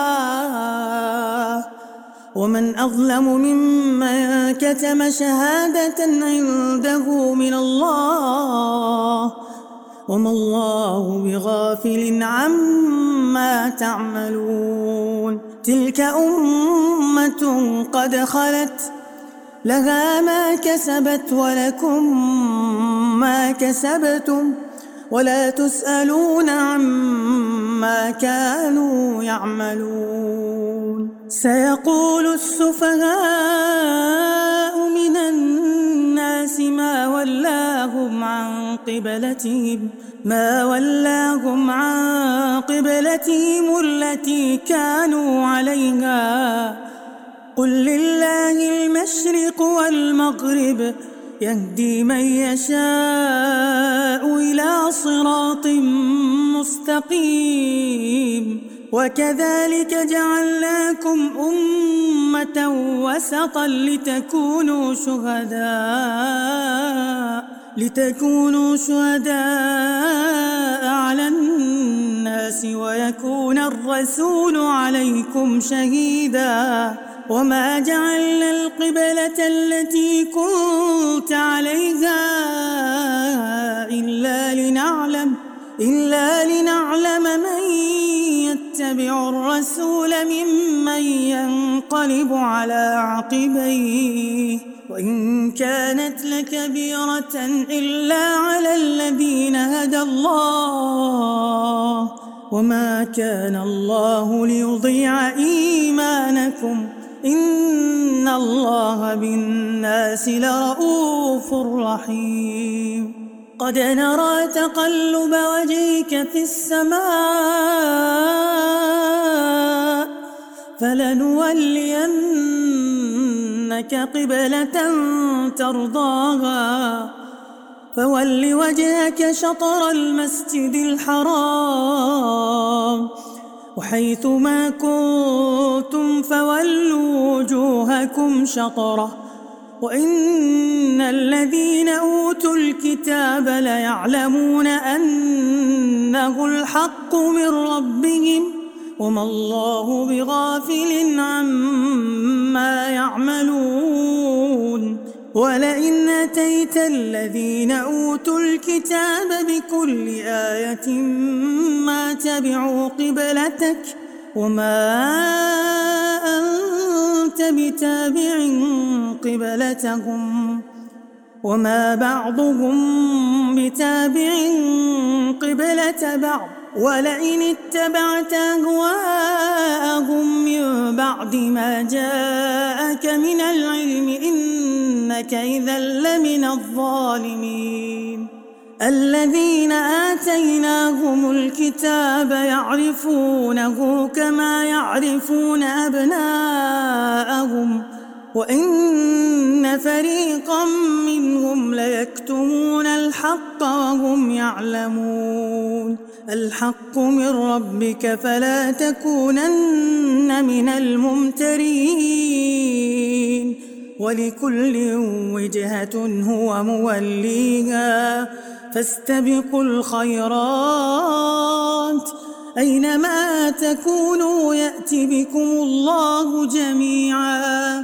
الله ومن أظلم ممن كتم شهادة عنده من الله وما الله بغافل عما تعملون تلك أمة قد خلت لها ما كسبت ولكم ما كسبتم ولا تسألون عما كانوا يعملون سيقول السفهاء من الناس ما ولاهم عن قبلتهم ما ولاهم عن قبلتهم التي كانوا عليها قل لله المشرق والمغرب يهدي من يشاء إلى صراط مستقيم وكذلك جعلناكم أمة وسطا لتكونوا شهداء لتكونوا شهداء على الناس ويكون الرسول عليكم شهيدا وما جعلنا القبلة التي كنت عليها إلا لنعلم إلا لنعلم من يتبع الرسول ممن ينقلب على عقبيه وإن كانت لكبيرة إلا على الذين هدى الله وما كان الله ليضيع إيمانكم إن الله بالناس لرؤوف رحيم قد نرى تقلب وجهك في السماء فلنولينك قبلة ترضاها فول وجهك شطر المسجد الحرام وحيث ما كنتم فولوا وجوهكم شطره وإن الذين أوتوا الكتاب ليعلمون أنه الحق من ربهم وما الله بغافل عما يعملون ولئن أتيت الذين أوتوا الكتاب بكل آية ما تبعوا قبلتك وما أنت بتابع قبلتهم وما بعضهم بتابع قبلة بعض ولئن اتبعت أهواءهم من بعد ما جاءك من العلم إنك إذا لمن الظالمين الذين آتيناهم الكتاب يعرفونه كما يعرفون أبناءهم وإن فريقا منهم ليكتمون الحق وهم يعلمون الحق من ربك فلا تكونن من الممترين ولكل وجهة هو موليها فاستبقوا الخيرات أينما تكونوا يأت بكم الله جميعا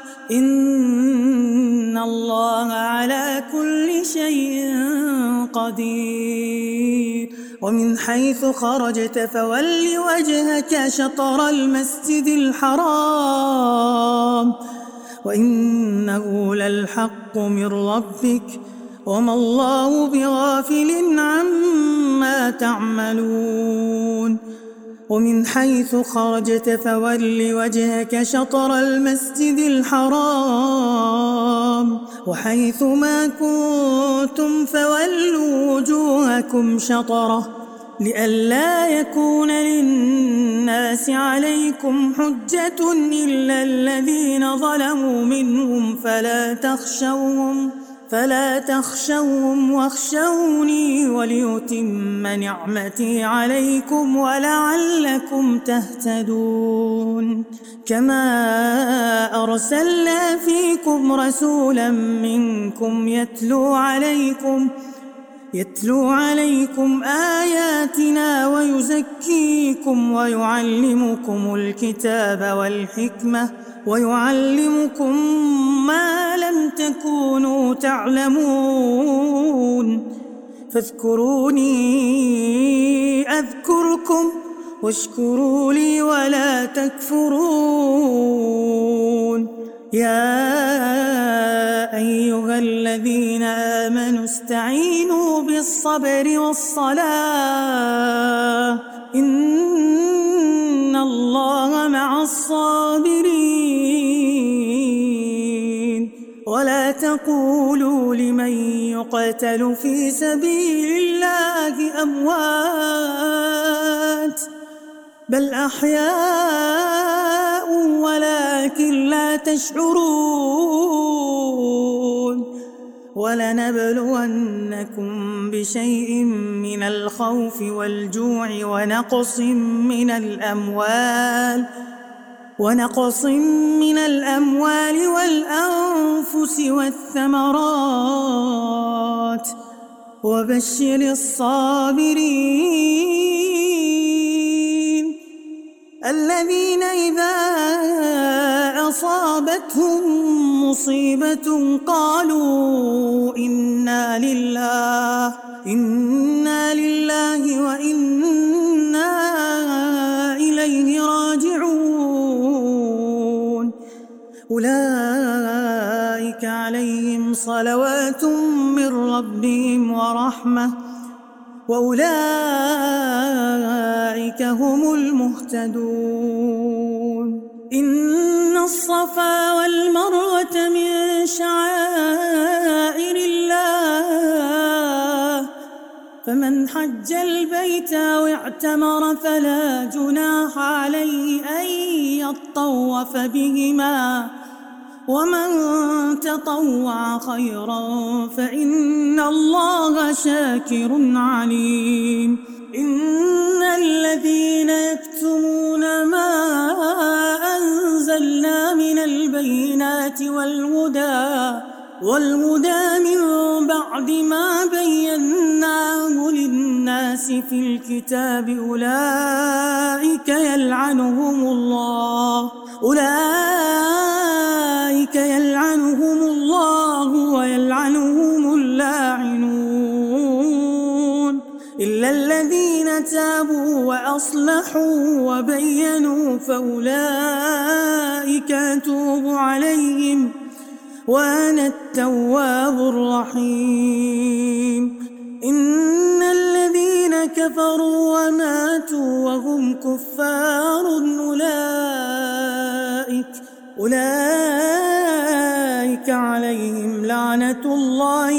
إن الله على كل شيء قدير ومن حيث خرجت فول وجهك شطر المسجد الحرام وإنه للحق من ربك وما الله بغافل عما تعملون ومن حيث خرجت فول وجهك شطر المسجد الحرام وحيث ما كنتم فولوا وجوهكم شطره لئلا يكون للناس عليكم حجة إلا الذين ظلموا منهم فلا تخشوهم فلا تخشوهم واخشوني وليتم نعمتي عليكم ولعلكم تهتدون كما أرسلنا فيكم رسولا منكم يتلو عليكم يتلو عليكم آياتنا ويزكيكم ويعلمكم الكتاب والحكمة ويعلمكم ما لم تكونوا تعلمون فاذكروني أذكركم واشكروا لي ولا تكفرون يا أيها الذين آمنوا استعينوا بالصبر والصلاة إن الله مع الصابرين ولا تقولوا لمن يقتل في سبيل الله أموات بل أحياء ولكن لا تشعرون ولنبلونكم بشيء من الخوف والجوع ونقص من الأموال ونقص من الأموال والأنفس والثمرات وبشر الصابرين الذين إذا أصابتهم مصيبة قالوا إنا لله إنا لله وإنا إليه راجعون أولئك عليهم صلوات من ربهم ورحمة وأولئك هم المهتدون إن الصفا والمروة من شعائر الله فمن حج البيت أو اعتمر فلا جناح عليه أن يطوف بهما ومن تطوع خيرا فإن الله شاكر عليم إن الذين يكتمون ما أنزلنا من البينات والهدى والهدى من بعد ما بيناه للناس في الكتاب أولئك يلعنهم الله أولئك يلعنهم الله ويلعنهم اللاعنون إلا الذين تابوا وأصلحوا وبينوا فأولئك أتوب عليهم وأنا التواب الرحيم إن الذين كفروا وماتوا وهم كفار أولئك أولئك عليهم لعنة الله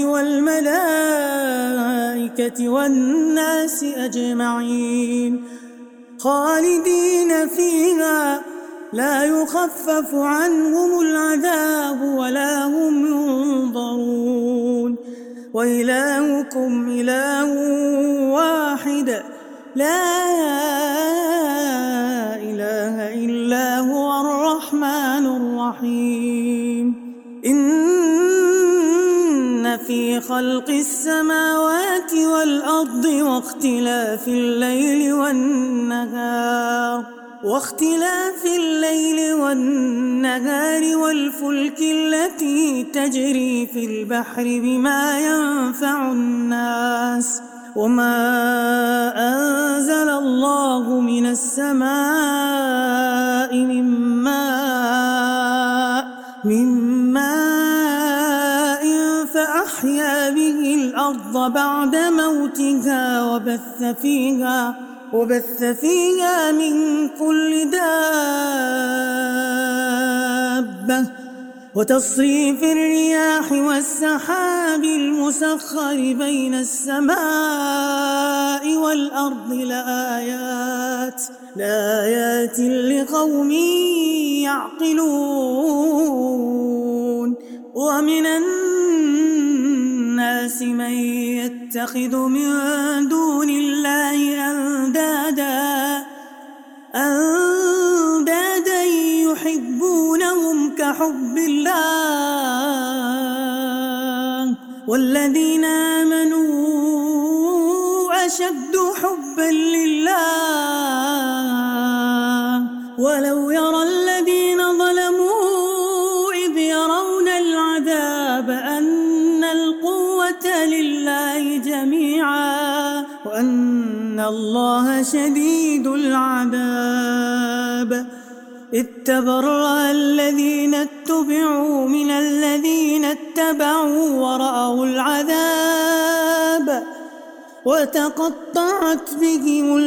والملائكة والناس أجمعين خالدين فيها لا يخفف عنهم العذاب ولا هم ينظرون وإلهكم إله واحد لا إله إلا هو الرحمن الرحيم إن في خلق السماوات والأرض واختلاف الليل والنهار واختلاف الليل والنهار والفلك التي تجري في البحر بما ينفع الناس وما أنزل الله من السماء من ماء من ماء فأحيا به الأرض بعد موتها وبث فيها وبث فيها من كل دابة وتصريف الرياح والسحاب المسخر بين السماء والأرض لآيات لآيات لقوم يعقلون ومن الناس من يتخذ من دون الله أندادا أندادا يحبونهم كحب الله والذين آمنوا أشد حبا لله ولو يرى الذين ظلموا إذ يرون العذاب أن القوة لله جميعا وأن الله شديد العذاب إذ تبرأ الذين اتبعوا من الذين اتبعوا ورأوا العذاب وتقطعت بهم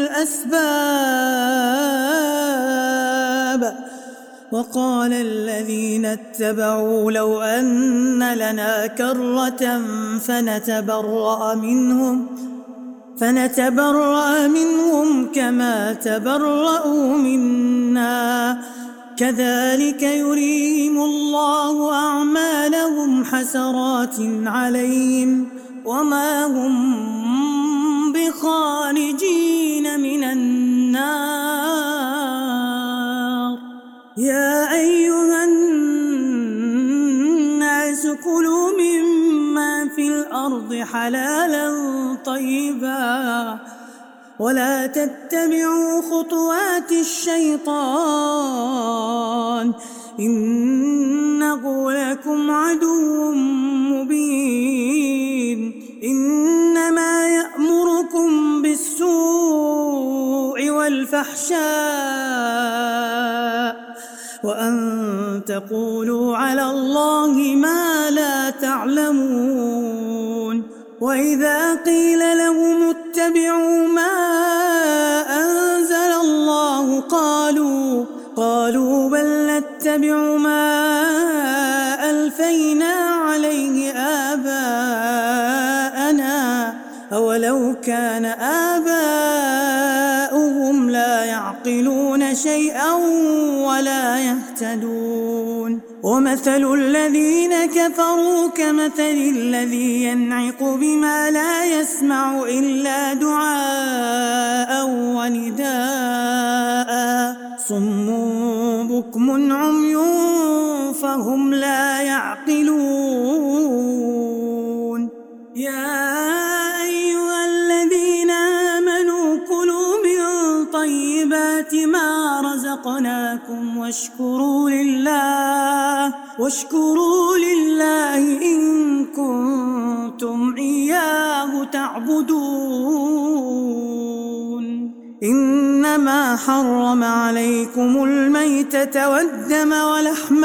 الأسباب وقال الذين اتبعوا لو أن لنا كرة فنتبرأ منهم فنتبرأ منهم كما تبرأوا منا كذلك يريهم الله أعمالهم حسرات عليهم وما هم بخارجين من النار يا أيها الناس كلوا مما في الأرض حلالا طيبا ولا تتبعوا خطوات الشيطان إنه لكم عدو مبين إنما يأمركم بالسوء والفحشاء وأن تقولوا على الله ما لا تعلمون وإذا قيل لهم اتبعوا ما أنزل الله قالوا قالوا بل نتبع ما ألفينا عليه آباءنا أولو كان آباؤهم لا يعقلون شيئا ولا يهتدون ومثل الذين كفروا كمثل الذي ينعق بما لا يسمع إلا دعاء ونداء صم بكم عمي فهم لا يعقلون يا أيها الذين آمنوا كلوا من طيبات ما رزقناكم واشكروا لله واشكروا لله إن كنتم إياه تعبدون إنما حرم عليكم الميتة والدم ولحم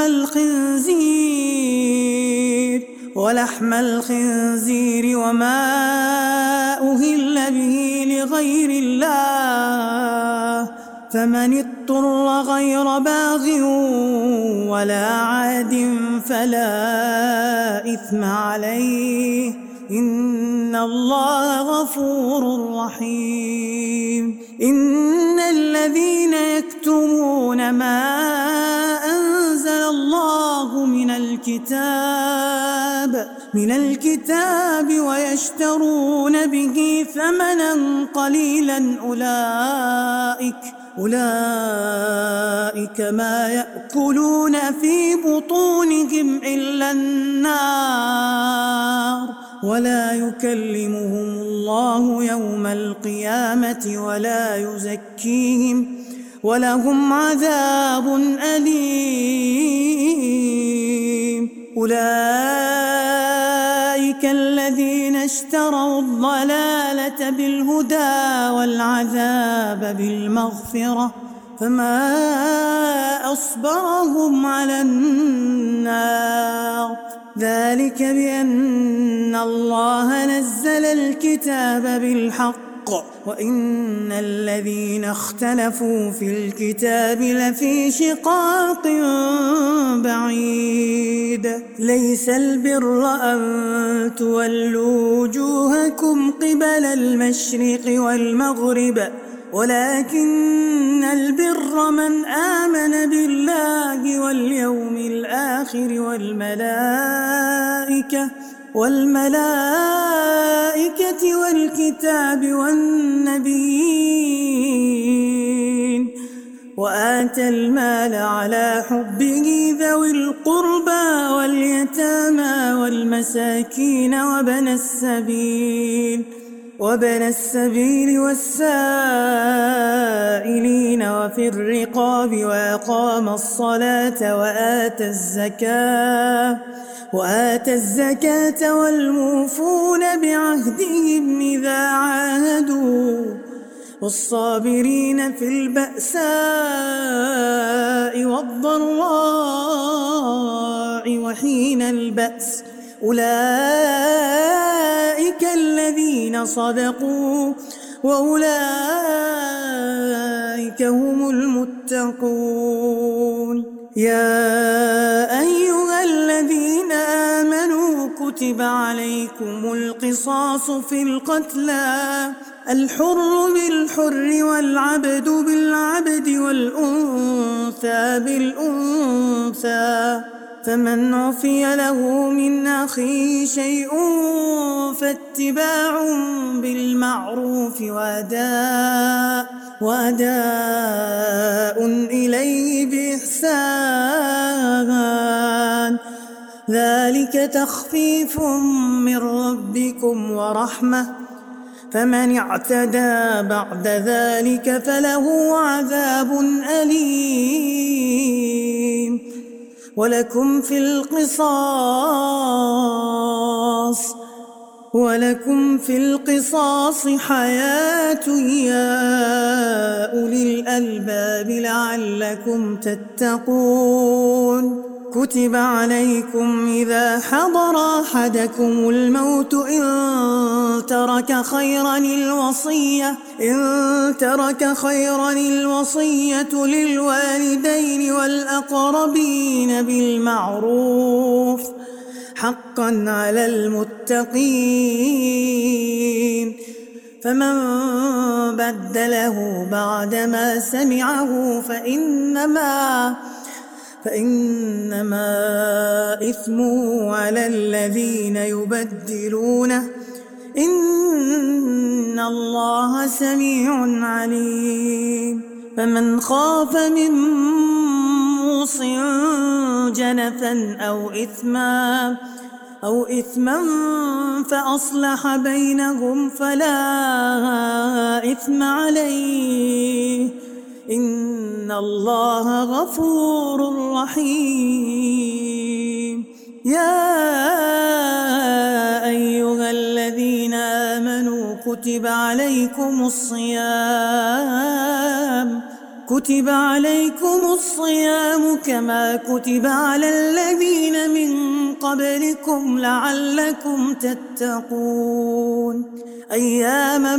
الخنزير ولحم الخنزير وما أهل به لغير الله فمن اضطر غير باغ ولا عاد فلا إثم عليه إن الله غفور رحيم إن الذين يكتمون ما أنزل الله من الكتاب من الكتاب ويشترون به ثمنا قليلا أولئك أولئك ما يأكلون في بطونهم إلا النار ولا يكلمهم الله يوم القيامة ولا يزكيهم ولهم عذاب أليم أولئك الذين اشتروا الضلالة بالهدى والعذاب بالمغفرة فما أصبرهم على النار ذلك بأن الله نزل الكتاب بالحق وإن الذين اختلفوا في الكتاب لفي شقاق بعيد ليس البر أن تولوا وجوهكم قبل المشرق والمغرب ولكن البر من آمن بالله واليوم الآخر والملائكة والملائكة والكتاب والنبيين وآتى المال على حبه ذوي القربى واليتامى والمساكين وابن السبيل وابن السبيل والسائلين وفي الرقاب وأقام الصلاة وآتى الزكاة وآتى الزكاة والموفون بعهدهم إذا عاهدوا والصابرين في البأساء والضراء وحين البأس أولئك الذين صدقوا وأولئك هم المتقون يا أيها الذين آمنوا كتب عليكم القصاص في القتلى الحر بالحر والعبد بالعبد والأنثى بالأنثى فمن عفي له من أخيه شيء فاتباع بالمعروف وأداء وأداء إليه بإحسان ذلك تخفيف من ربكم ورحمة فمن اعتدى بعد ذلك فله عذاب أليم ولكم في القصاص ولكم في القصاص حياة يا أولي الألباب لعلكم تتقون كتب عليكم إذا حضر أحدكم الموت إن ترك خيرا الوصية إن ترك خيرا الوصية للوالدين والأقربين بالمعروف حقا على المتقين فمن بدله بعدما سمعه فإنما فإنما إثمه على الذين يبدلونه إن الله سميع عليم فمن خاف من موص جنفا أو إثما أو إثما فأصلح بينهم فلا إثم عليه إن الله غفور رحيم. يا أيها الذين آمنوا كتب عليكم الصيام كتب عليكم الصيام كما كتب على الذين من قبلكم لعلكم تتقون أياما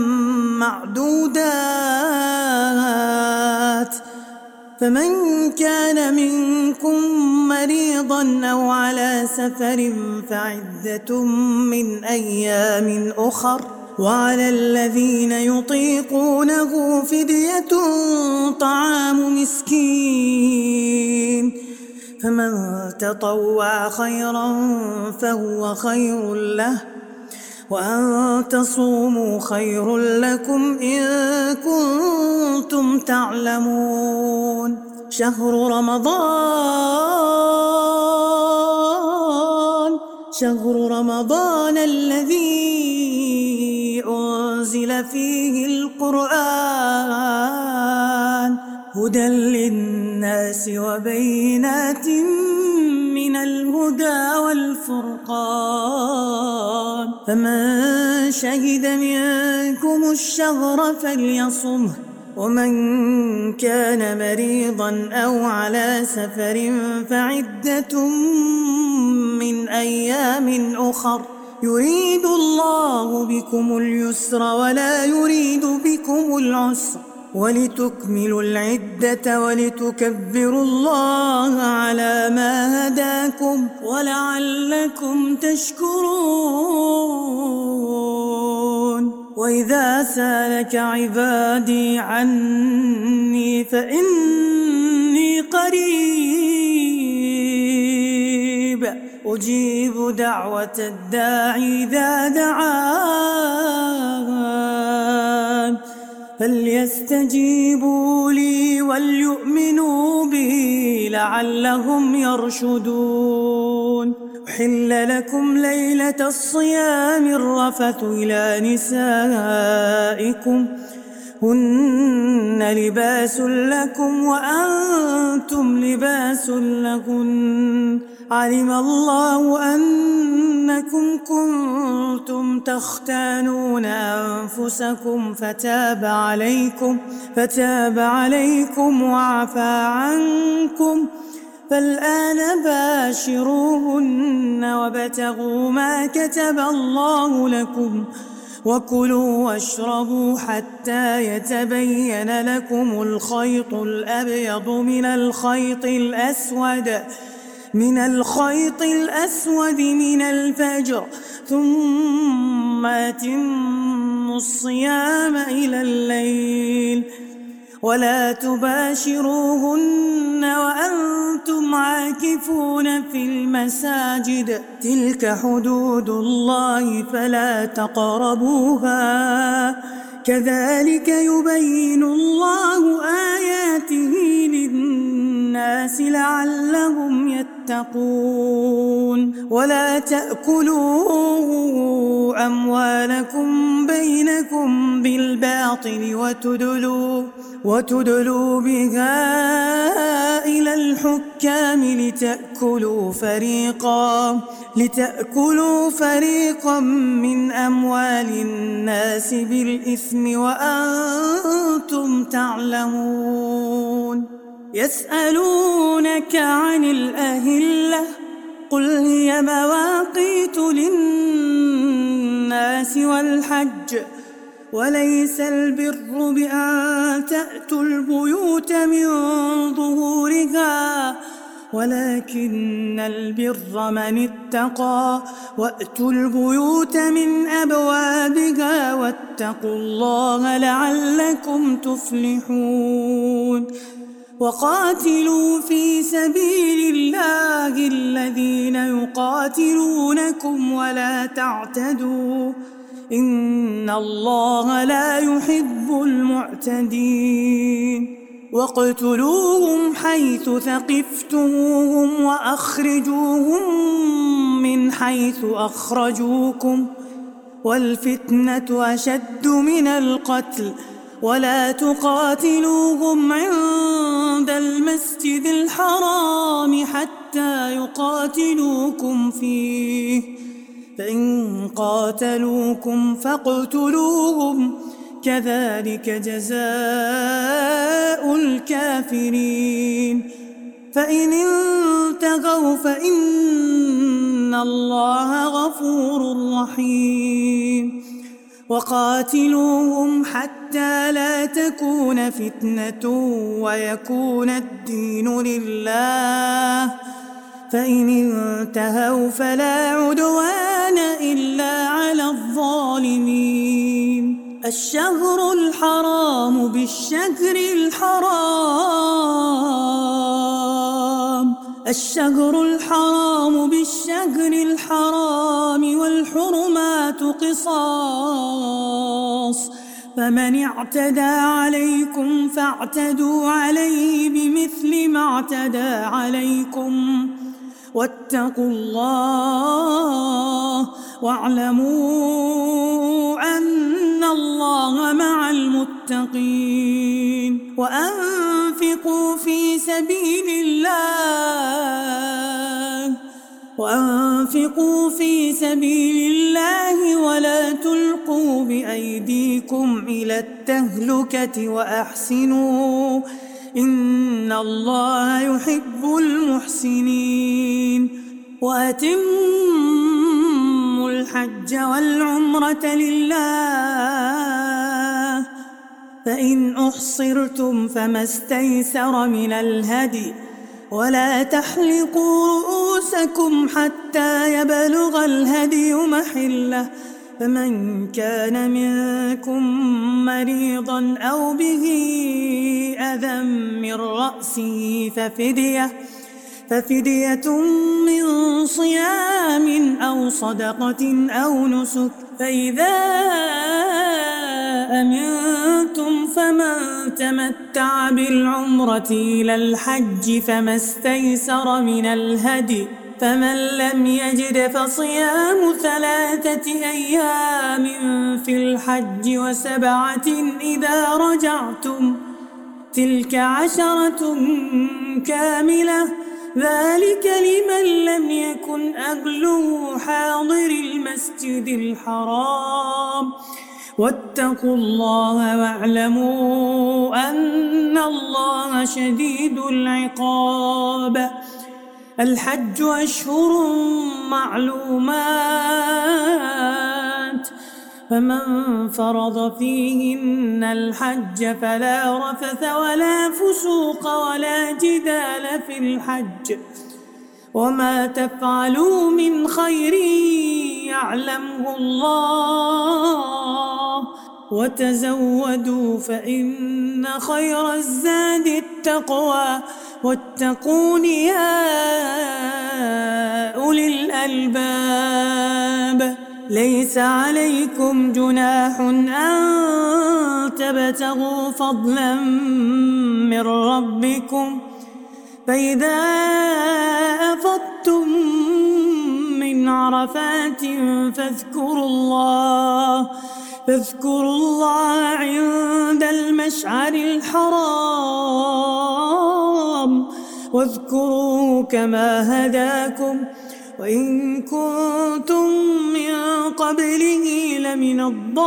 معدودات فمن كان منكم مريضا أو على سفر فعدة من أيام أخر وعلى الذين يطيقونه فدية طعام مسكين فمن تطوع خيرا فهو خير له وأن تصوموا خير لكم إن كنتم تعلمون. شهر رمضان شهر رمضان الذي أنزل فيه القرآن هدى للناس وبينات من الهدى والفرقان فمن شهد منكم الشهر فليصمه ومن كان مريضا أو على سفر فعدة من أيام أخر يريد الله بكم اليسر ولا يريد بكم العسر ولتكملوا العدة ولتكبروا الله على ما هداكم ولعلكم تشكرون. وإذا سالك عبادي عني فإني قريب أجيب دعوة الداعي إذا دعان فليستجيبوا لي وليؤمنوا بي لعلهم يرشدون. أحل لكم ليلة الصيام الرفث إلى نسائكم هن لباس لكم وأنتم لباس لهن علم الله أنكم كنتم تختانون أنفسكم فتاب عليكم فتاب عليكم وعفى عنكم فالآن باشروهن وابتغوا ما كتب الله لكم وكلوا واشربوا حتى يتبين لكم الخيط الأبيض من الخيط الأسود من الخيط الأسود من الفجر ثم أتموا الصيام إلى الليل ولا تباشروهن وأنتم عاكفون في المساجد تلك حدود الله فلا تقربوها كذلك يبين الله آياته للناس لعلهم يتقون. ولا تأكلوا أموالكم بينكم بالباطل وتدلوا وتدلوا بها إلى الحكام لتأكلوا فريقا لتأكلوا فريقا من أموال الناس بالإثم وأنتم تعلمون. يسألونك عن الأهلة قل هي مواقيت للناس والحج وليس البر بأن تأتوا البيوت من ظهورها ولكن البر من اتقى وأتوا البيوت من أبوابها واتقوا الله لعلكم تفلحون. وقاتلوا في سبيل الله الذين يقاتلونكم ولا تعتدوا إن الله لا يحب المعتدين واقتلوهم حيث ثقفتموهم وأخرجوهم من حيث أخرجوكم والفتنة أشد من القتل ولا تقاتلوهم عند المسجد الحرام حتى يقاتلوكم فيه فإن قاتلوكم فاقتلوهم كذلك جزاء الكافرين فإن انتهوا فإن الله غفور رحيم وقاتلوهم حتى لا تكون فتنة ويكون الدين لله فإن انتهوا فلا عدوان إلا على الظالمين الشهر الحرام بالشهر الحرام الشهر الحرام بالشهر الحرام والحرمات قصاص فمن اعتدى عليكم فاعتدوا عليه بمثل ما اعتدى عليكم واتقوا الله واعلموا أن الله مع المتقين وأنفقوا في سبيل الله وأنفقوا في سبيل الله ولا تلقوا بأيديكم إلى التهلكة وأحسنوا إن الله يحب المحسنين وأتموا الحج والعمرة لله فإن أحصرتم فما استيسر من الهدي ولا تحلقوا رؤوسكم حتى يبلغ الهدي محله فمن كان منكم مريضا أو به أذى من رأسه ففدية ففدية من صيام أو صدقة أو نسك فإذا أمنتم فمن تمتع بالعمرة إلى الحج فما استيسر من الهدي فمن لم يجد فصيام ثلاثة أيام في الحج وسبعة إذا رجعتم تلك عشرة كاملة ذلك لمن لم يكن أهله حاضر المسجد الحرام واتقوا الله واعلموا أن الله شديد العقاب الحج أشهر معلومات فمن فرض فيهن الحج فلا رفث ولا فسوق ولا جدال في الحج وما تفعلوا من خير يعلمه الله وتزودوا فإن خير الزاد التقوى واتقون يا أولي الألباب ليس عليكم جناح أن تبتغوا فضلا من ربكم فإذا أفضتم من عرفات فاذكروا الله فاذكروا الله عند المشعر الحرام واذكروه كما هداكم وإن كنتم من قبله لمن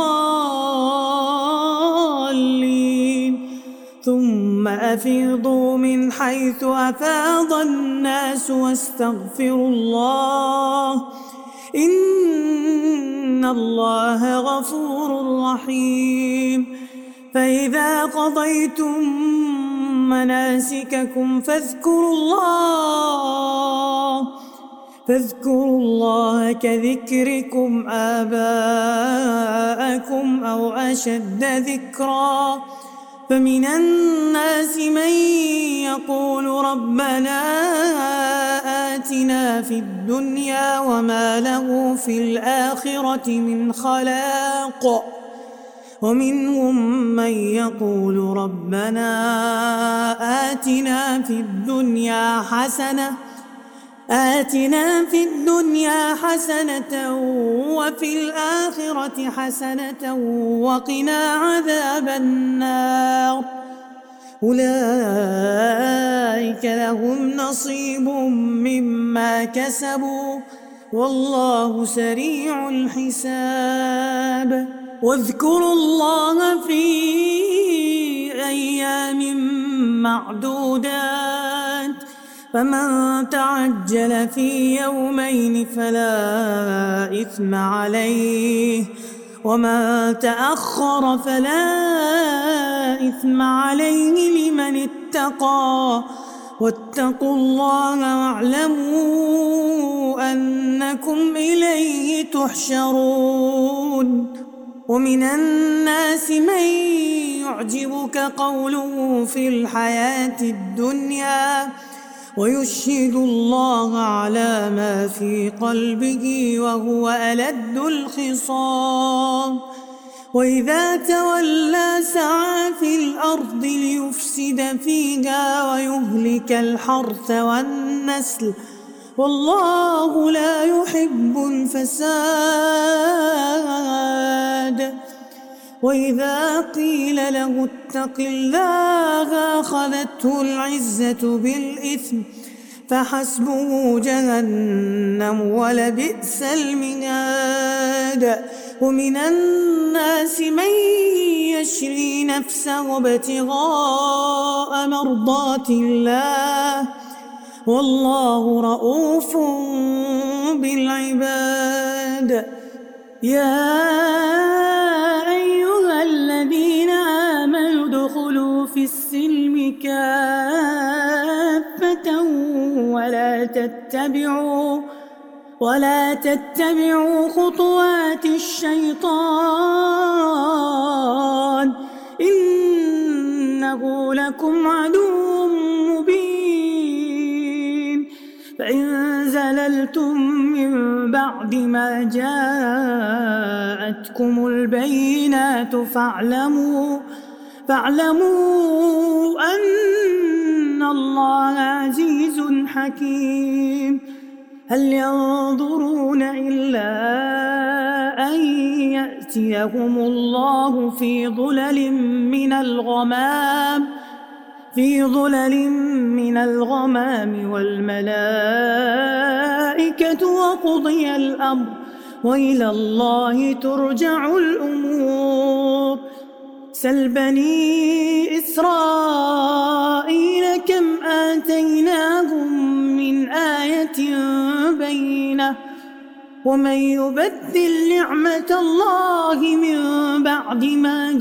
الضالين ثم أفيضوا من حيث أفاض الناس واستغفروا الله إن الله غفور رحيم فإذا قضيتم مناسككم فاذكروا الله فاذكروا الله كذكركم آباءكم أو أشد ذكرا فمن الناس من يقول ربنا آتنا في الدنيا وما له في الآخرة من خلاق ومنهم من يقول ربنا آتنا في الدنيا حسنة آتنا في الدنيا حسنة وفي الآخرة حسنة وقنا عذاب النار أولئك لهم نصيب مما كسبوا والله سريع الحساب واذكروا الله في أيام معدودات فمن تعجل في يومين فلا إثم عليه ومن تأخر فلا إثم عليه لمن اتقى واتقوا الله واعلموا أنكم إليه تحشرون ومن الناس من يعجبك قوله في الحياة الدنيا ويشهد الله على ما في قلبه وهو ألد الخصام وإذا تولى سعى في الأرض ليفسد فيها ويهلك الحرث والنسل والله لا يحب الفساد وإذا قيل له اتق الله أخذته العزة بالإثم فحسبه جهنم ولبئس المهاد ومن الناس من يشري نفسه ابتغاء مرضات الله والله رؤوف بالعباد يا أيها الذين آمنوا ادخلوا في السلم كافة ولا تتبعوا ولا تتبعوا خطوات الشيطان إنه لكم عدو مبين فإن زللتم من بعد ما جاءتكم البينات فاعلموا فاعلموا أن الله عزيز حكيم هل ينظرون إلا أن يأتيهم الله في ظلل من الغمام في ظلل من الغمام والملائكة وقضي الأمر وإلى الله ترجع الأمور سل بني إسرائيل كم آتيناهم من آية بينة ومن يبدل نعمة الله من بعد ما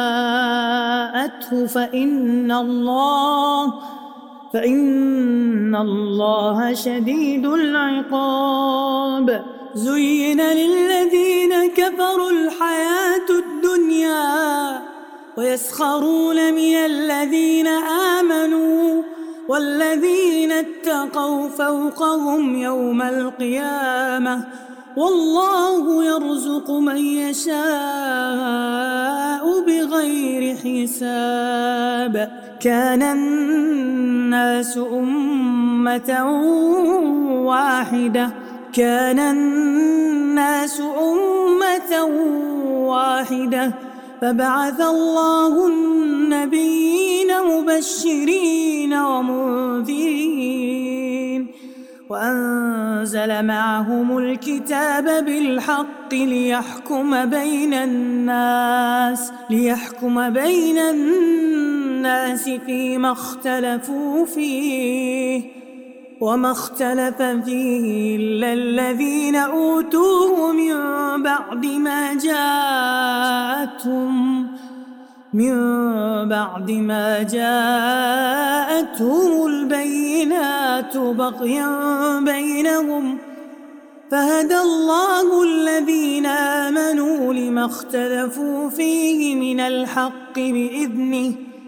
جاءته فإن الله فإن الله شديد العقاب زين للذين كفروا الحياة الدنيا ويسخرون من الذين آمنوا والذين اتقوا فوقهم يوم القيامة والله يرزق من يشاء بغير حساب كان الناس أمة واحدة كان الناس أمة واحدة فبعث الله النبيين مبشرين ومنذرين وأنزل معهم الكتاب بالحق ليحكم بين الناس ليحكم بين الناس فيما اختلفوا فيه وما اختلف فيه إلا الذين أوتوه من بعد ما جاءتهم من بعد ما جاءتهم البينات بغيا بينهم فهدى الله الذين آمنوا لما اختلفوا فيه من الحق بإذنه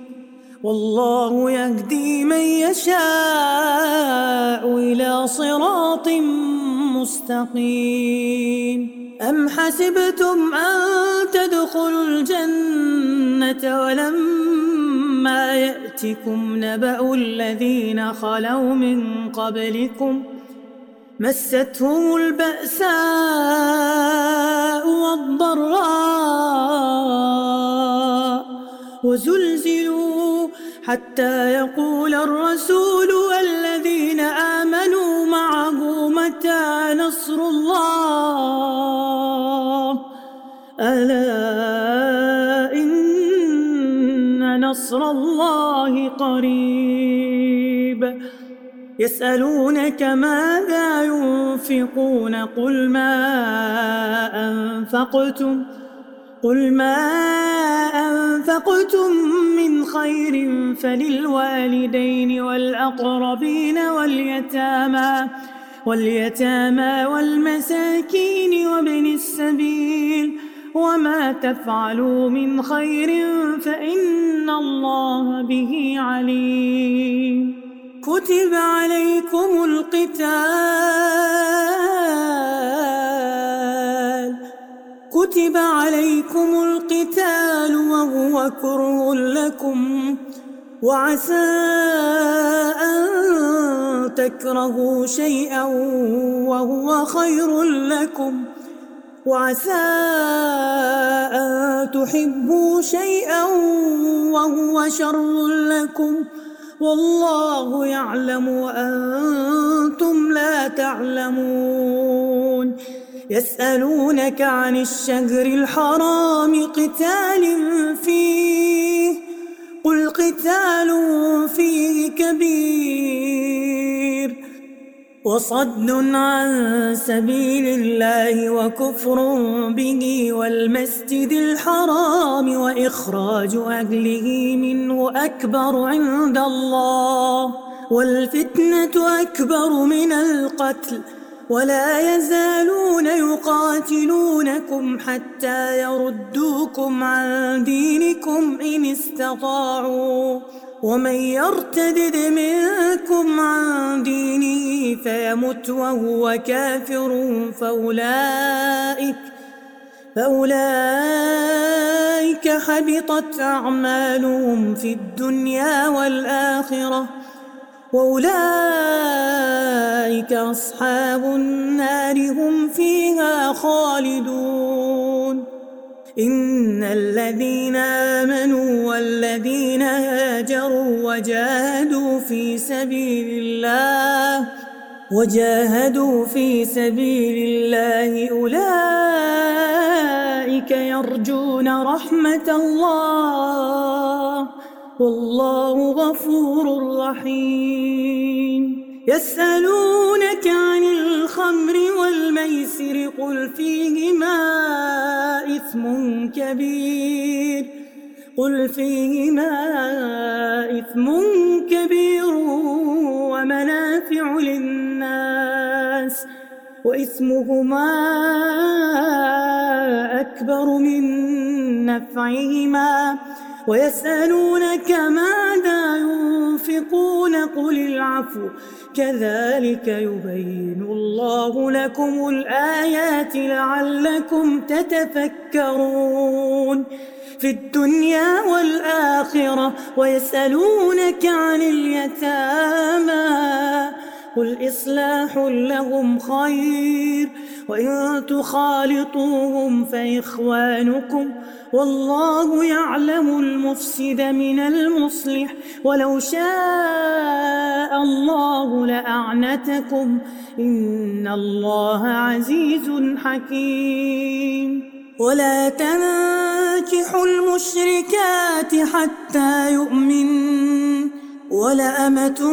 والله يهدي من يشاء إلى صراط مستقيم. أم حسبتم أن تدخلوا الجنة ولما يأتكم نبأ الذين خلوا من قبلكم مستهم البأساء والضراء وزلزلوا حتى يقول الرسول والذين آمنوا معه متى نصر الله ألا إن نصر الله قريب. يسألونك ماذا ينفقون قل ما أنفقتم قل ما أنفقتم من خير فللوالدين والأقربين واليتامى واليتامى والمساكين وابن السبيل وما تفعلوا من خير فإن الله به عليم. كتب عليكم القتال كتب عليكم القتال وهو كره لكم وعسى أن تكرهوا شيئا وهو خير لكم وعسى أن تحبوا شيئا وهو شر لكم والله يعلم وأنتم لا تعلمون. يسألونك عن الشهر الحرام قتال فيه قل قتال فيه كبير وصد عن سبيل الله وكفر به والمسجد الحرام وإخراج أهله منه أكبر عند الله والفتنة أكبر من القتل ولا يزالون يقاتلونكم حتى يردوكم عن دينكم إن استطاعوا ومن يرتدد منكم عن دينه فيمت وهو كافر فأولئك فأولئك حبطت أعمالهم في الدنيا والآخرة وأولئك أصحاب النار هم فيها خالدون. إن الذين آمنوا والذين هاجروا وجاهدوا في سبيل الله وجاهدوا في سبيل الله أولئك يرجون رحمة الله والله غفور رحيم. يسألونك عن الخمر والميسر قل فيهما إثم كبير قل فيهما إثم كبير ومنافع للناس وإثمهما أكبر من نفعهما ويسألونك ماذا ينفقون قل العفو كذلك يبين الله لكم الآيات لعلكم تتفكرون في الدنيا والآخرة. ويسألونك عن اليتامى قل إصلاح لهم خير وإن تخالطوهم فإخوانكم والله يعلم المفسد من المصلح ولو شاء الله لأعنتكم إن الله عزيز حكيم. ولا تنكحوا المشركات حتى يؤمنوا ولأمة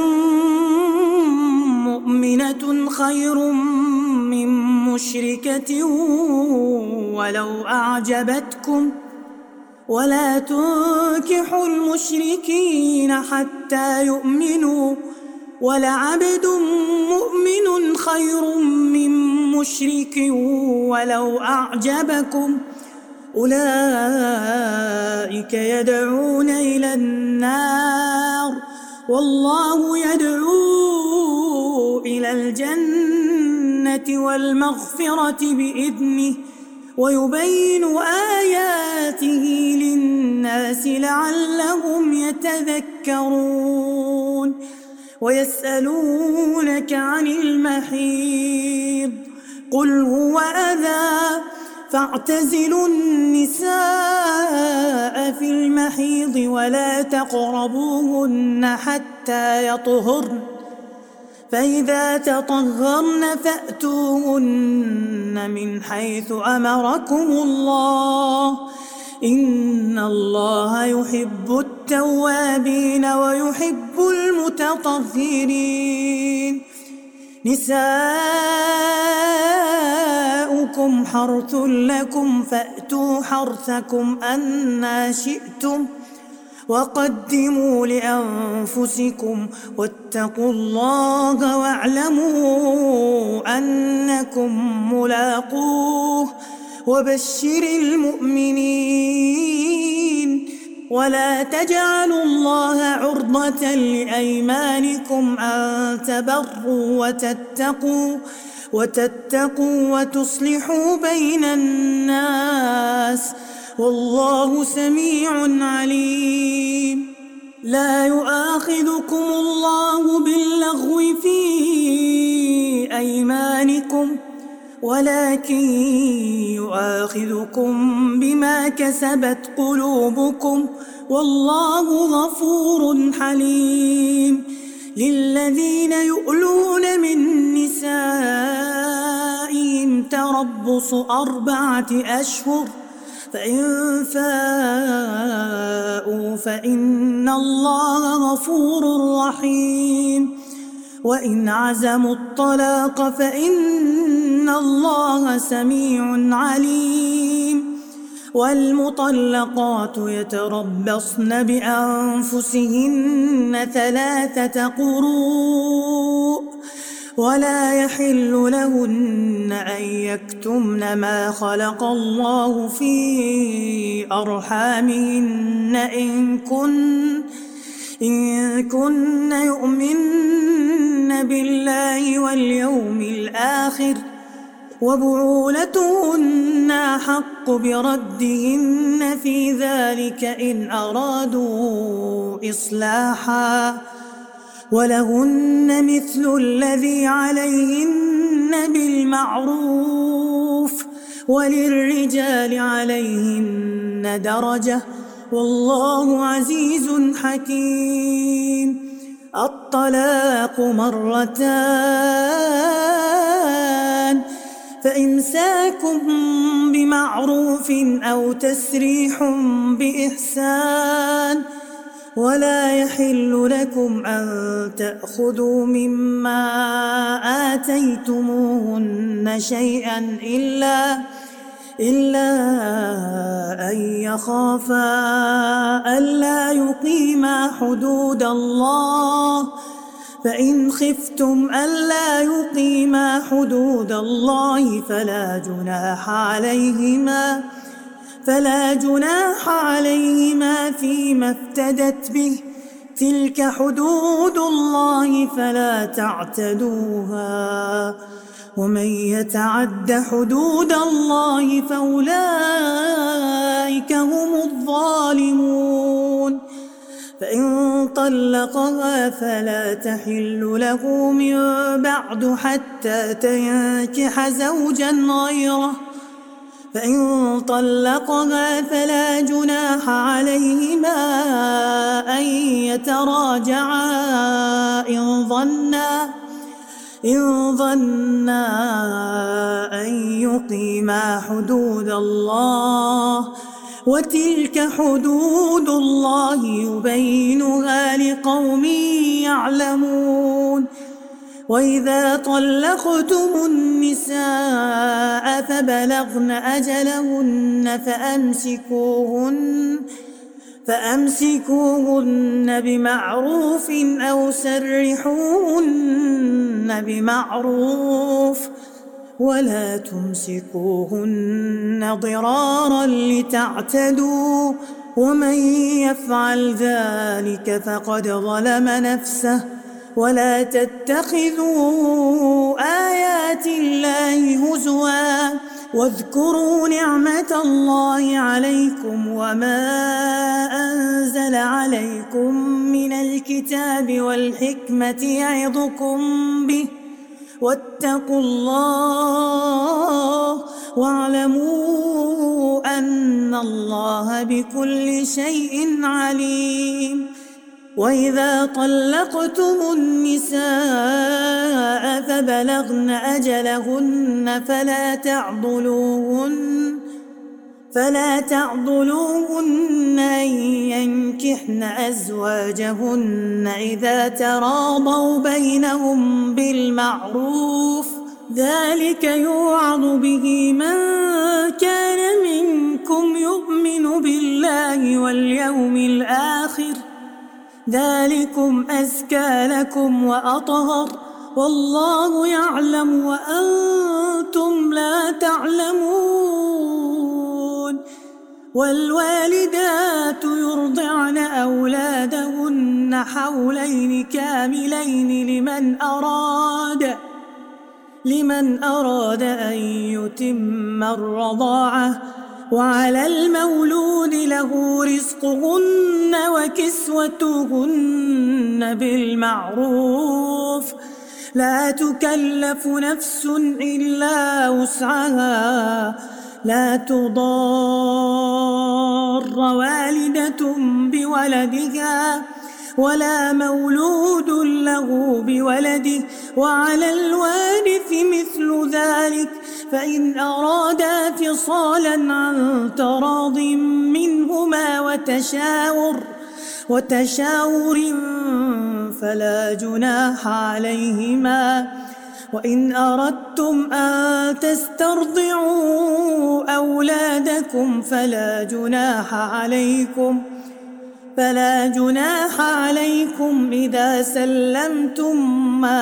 مؤمنة خير من مشركة ولو أعجبتكم ولا تنكحوا المشركين حتى يؤمنوا ولعبد مؤمن خير من مشرك ولو أعجبكم أولئك يدعون إلى النار والله يدعو إلى الجنة والمغفرة بإذنه ويبين آياته للناس لعلهم يتذكرون ويسألونك عن المحيض قل هو أذى فاعتزلوا النساء في المحيض ولا تقربوهن حتى يطهرن فإذا تطهرن فأتوهن من حيث أمركم الله إن الله يحب التوابين ويحب المتطهرين نساؤكم حرث لكم فأتوا حرثكم أنى شئتم وقدموا لأنفسكم واتقوا الله واعلموا أنكم ملاقوه وبشر المؤمنين ولا تجعلوا الله عرضة لأيمانكم أن تبروا وتتقوا وتتقوا وتصلحوا بين الناس والله سميع عليم لا يؤاخذكم الله باللغو في أيمانكم ولكن يؤاخذكم بما كسبت قلوبكم والله غفور حليم للذين يؤلون من نسائهم تربص أربعة أشهر فإن فاءوا فإن الله غفور رحيم وإن عزموا الطلاق فإن الله سميع عليم والمطلقات يتربصن بأنفسهن ثلاثة قروء ولا يحل لهن أن يكتمن ما خلق الله في أرحامهن إن كن إن كن يؤمن بالله واليوم الآخر وبعولتهن أحق بردهن في ذلك إن أرادوا إصلاحا ولهن مثل الذي عليهن بالمعروف وللرجال عليهن درجة والله عزيز حكيم الطلاق مرتان فإمساكم بمعروف أو تسريح بإحسان ولا يحل لكم أن تأخذوا مما آتيتموهن شيئا إلا إلا أن يخافا ألا يقيما حدود الله فإن خفتم ألا يقيما حدود الله فلا جناح عليهما فلا جناح عليهما فيما افتدت به تلك حدود الله فلا تعتدوها ومن يتعد حدود الله فأولئك هم الظالمون فإن طلقها فلا تحل له من بعد حتى تنكح زوجا غيره فإن طلقها فلا جناح عليهما أن يتراجعا إن ظنا إن ظنا أن يقيما حدود الله وتلك حدود الله يبينها لقوم يعلمون وإذا طلقتم النساء فبلغن أجلهن فأمسكوهن فأمسكوهن بمعروف أو سرحوهن بمعروف ولا تمسكوهن ضرارا لتعتدوا ومن يفعل ذلك فقد ظلم نفسه ولا تتخذوا آيات الله هزوا واذكروا نعمة الله عليكم وما أنزل عليكم من الكتاب والحكمة يعظكم به واتقوا الله واعلموا أن الله بكل شيء عليم. وإذا طلقتم النساء فبلغن أجلهن فلا تعضلوهن فلا تعضلوهن أن ينكحن أزواجهن إذا تراضوا بينهم بالمعروف ذلك يوعظ به من كان منكم يؤمن بالله واليوم الآخر ذلكم أزكى لكم وأطهر والله يعلم وأنتم لا تعلمون. والوالدات يرضعن أولادهن حولين كاملين لمن أراد لمن أراد أن يتم الرضاعة وعلى المولود له رزقهن وكسوتهن بالمعروف لا تكلف نفس إلا وسعها لا تضار والدة بولدها ولا مولود له بولده وعلى الوارث مثل ذلك فإن أرادا فصالا عن تراض منهما وتشاور وتشاور فلا جناح عليهما. وإن أردتم أن تسترضعوا أولادكم فلا جناح عليكم فلا جناح عليكم إذا سلمتم ما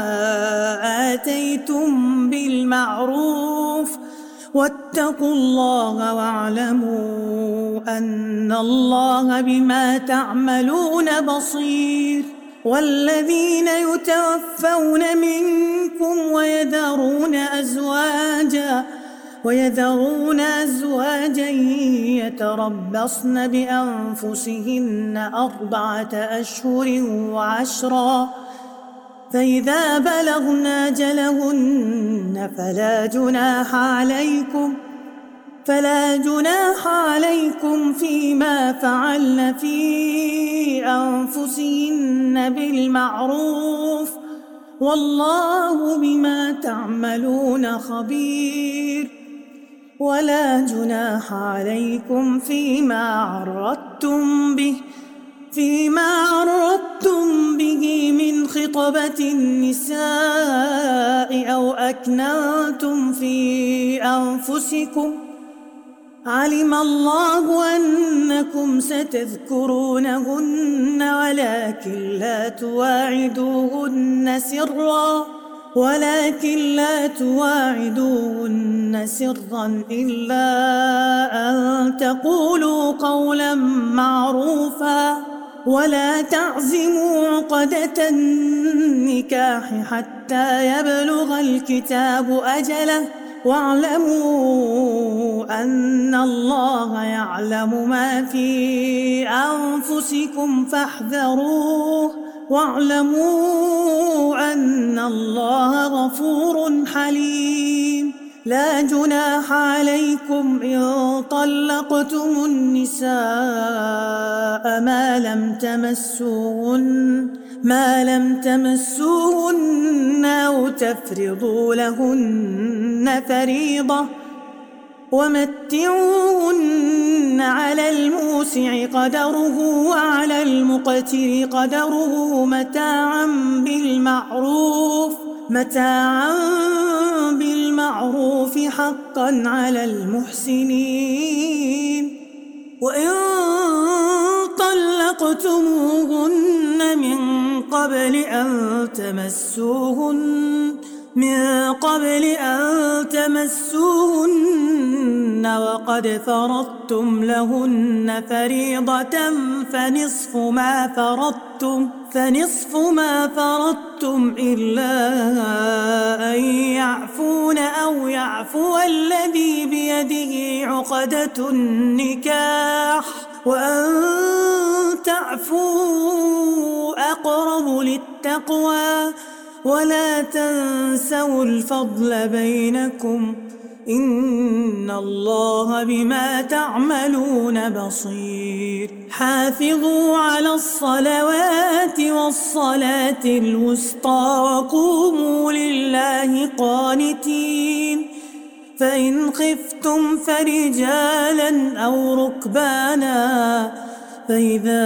آتيتم بالمعروف واتقوا الله واعلموا أن الله بما تعملون بصير. والذين يتوفون منكم ويذرون أزواجا ويذرون أزواجا يتربصن بأنفسهن أربعة أشهر وعشرا فإذا بلغن أجلهن فلا جناح عليكم فلا جناح عليكم فيما فعلن في أنفسهن بالمعروف والله بما تعملون خبير. ولا جناح عليكم فيما عرضتم به فيما عرضتم به من خطبة النساء أو أكننتم في أنفسكم علم الله أنكم ستذكرونهن ولكن لا تواعدوهن سرا ولكن لا تواعدوهن سرا إلا أن تقولوا قولا معروفا ولا تعزموا عقدة النكاح حتى يبلغ الكتاب أجله واعلموا أن الله يعلم ما في أنفسكم فاحذروه واعلموا أن الله غفور حليم. لا جناح عليكم إن طلقتم النساء ما لم تمسوهن ما لم تمسوهن أو تفرضوا لهن فريضة ومتعوهن على الموسع قدره وعلى المقتر قدره متاعا بالمعروف متاعا بالمعروف حقا على المحسنين. وإن طلقتموهن من قبل أن تمسوهن من قبل أن تمسوهن وقد فرضتم لهن فريضة فنصف ما فرضتم فنصف ما فرضتم إلا أن يعفون أو يعفو الذي بيده عقدة النكاح وأن تعفوا أقرب للتقوى ولا تنسوا الفضل بينكم إن الله بما تعملون بصير. حافظوا على الصلوات والصلاة الوسطى وقوموا لله قانتين. فإن خفتم فرجالا أو ركبانا فإذا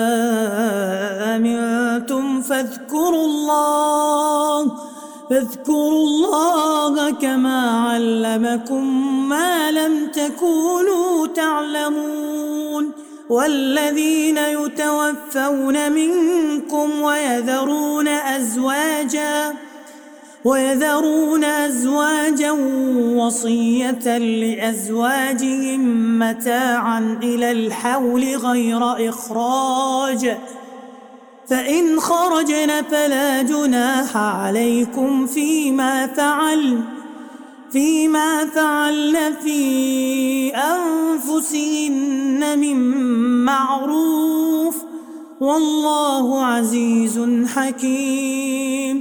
أمنتم فاذكروا الله فاذكروا الله كما علمكم ما لم تكونوا تعلمون. والذين يتوفون منكم ويذرون أزواجا ويذرون أزواجا وصية لأزواجهم متاعا إلى الحول غير إخراج فإن خرجن فلا جناح عليكم فيما فعلن فيما فعلن في أنفسهن من معروف والله عزيز حكيم.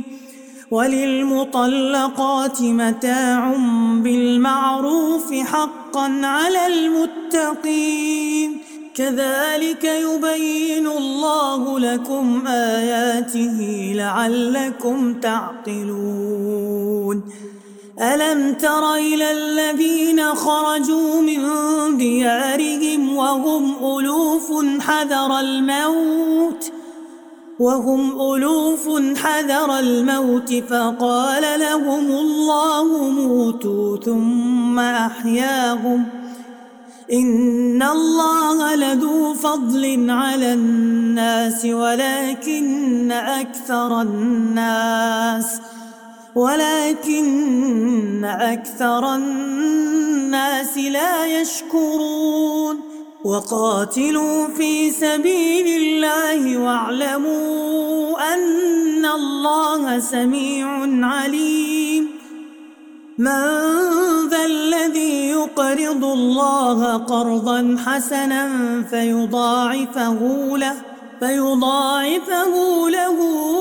وللمطلقات متاع بالمعروف حقا على المتقين كذلك يبين الله لكم آياته لعلكم تعقلون. ألم تر إلى الذين خرجوا من ديارهم وهم ألوف حذر الموت وهم ألوف حذر الموت فقال لهم الله موتوا ثم أحياهم إن الله لذو فضل على الناس ولكن أكثر الناس ولكن أكثر الناس لا يشكرون. وقاتلوا في سبيل الله واعلموا أن الله سميع عليم. من ذا الذي يقرض الله قرضا حسنا فيضاعفه له فيضاعفه له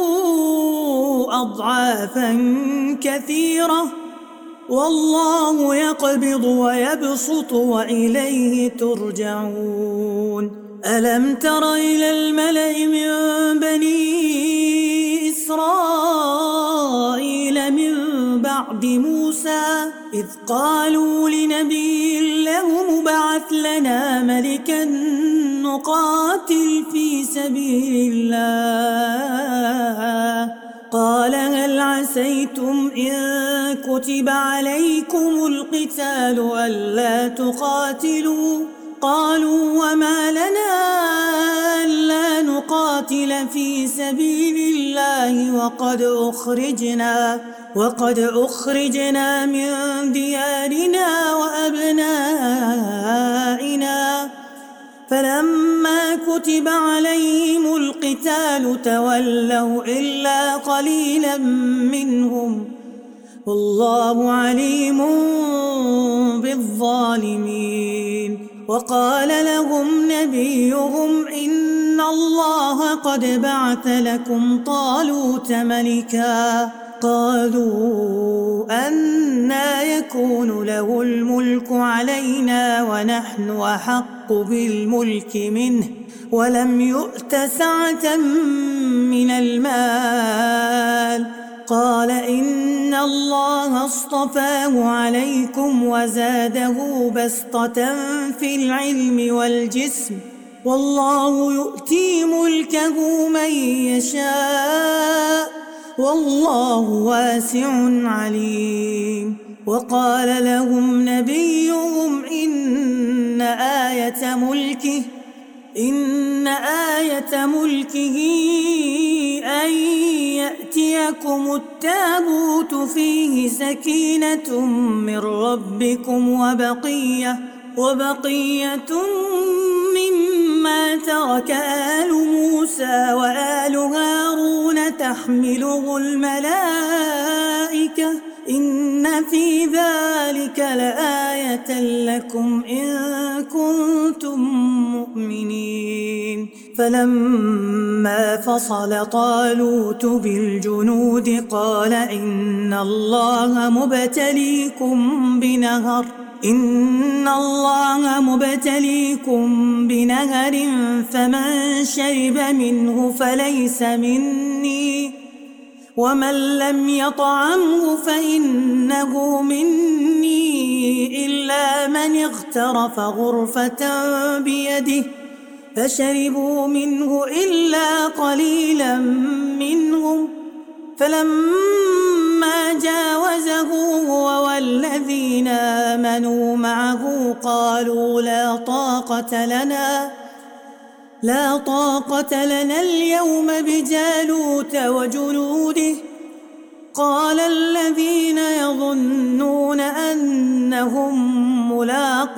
أضعافا كثيرة والله يقبض ويبسط وإليه ترجعون. ألم تر إلى الملأ من بني إسرائيل من بعد موسى إذ قالوا لنبي له ابعث لنا ملكا نقاتل في سبيل الله قال هل عسيتم إن كتب عليكم القتال ألا تقاتلوا قالوا وما لنا ألا نقاتل في سبيل الله وقد أخرجنا وقد أخرجنا من ديارنا وأبنائنا فلما كتب عليهم القتال تولوا إلا قليلا منهم والله عليم بالظالمين. وقال لهم نبيهم إن الله قد بعث لكم طالوت ملكا قالوا أنى يكون له الملك علينا ونحن أحق بالملك منه ولم يؤت سعة من المال قال إن الله اصطفاه عليكم وزاده بسطة في العلم والجسم والله يؤتي ملكه من يشاء والله واسع عليم. وقال لهم نبيهم إن آية ملكه إن آية ملكه أن يأتيكم التابوت فيه سكينة من ربكم وبقية وبقية مما ترك آل موسى وآل هارون تحمله الملائكة إن في ذلك لآية لكم إن كنتم مؤمنين. فلما فصل طالوت بالجنود قال إن الله مبتليكم بنهر إن الله مبتليكم بنهر فمن شرب منه فليس مني ومن لم يطعمه فإنه مني إلا من اغترف غرفة بيده فشربوا منه إلا قليلا منهم. فلما جاوزه هو والذين آمنوا معه قالوا لا طاقة لنا لا طاقة لنا اليوم بجالوت وجنوده. قال الذين يظنون أنهم ملاقو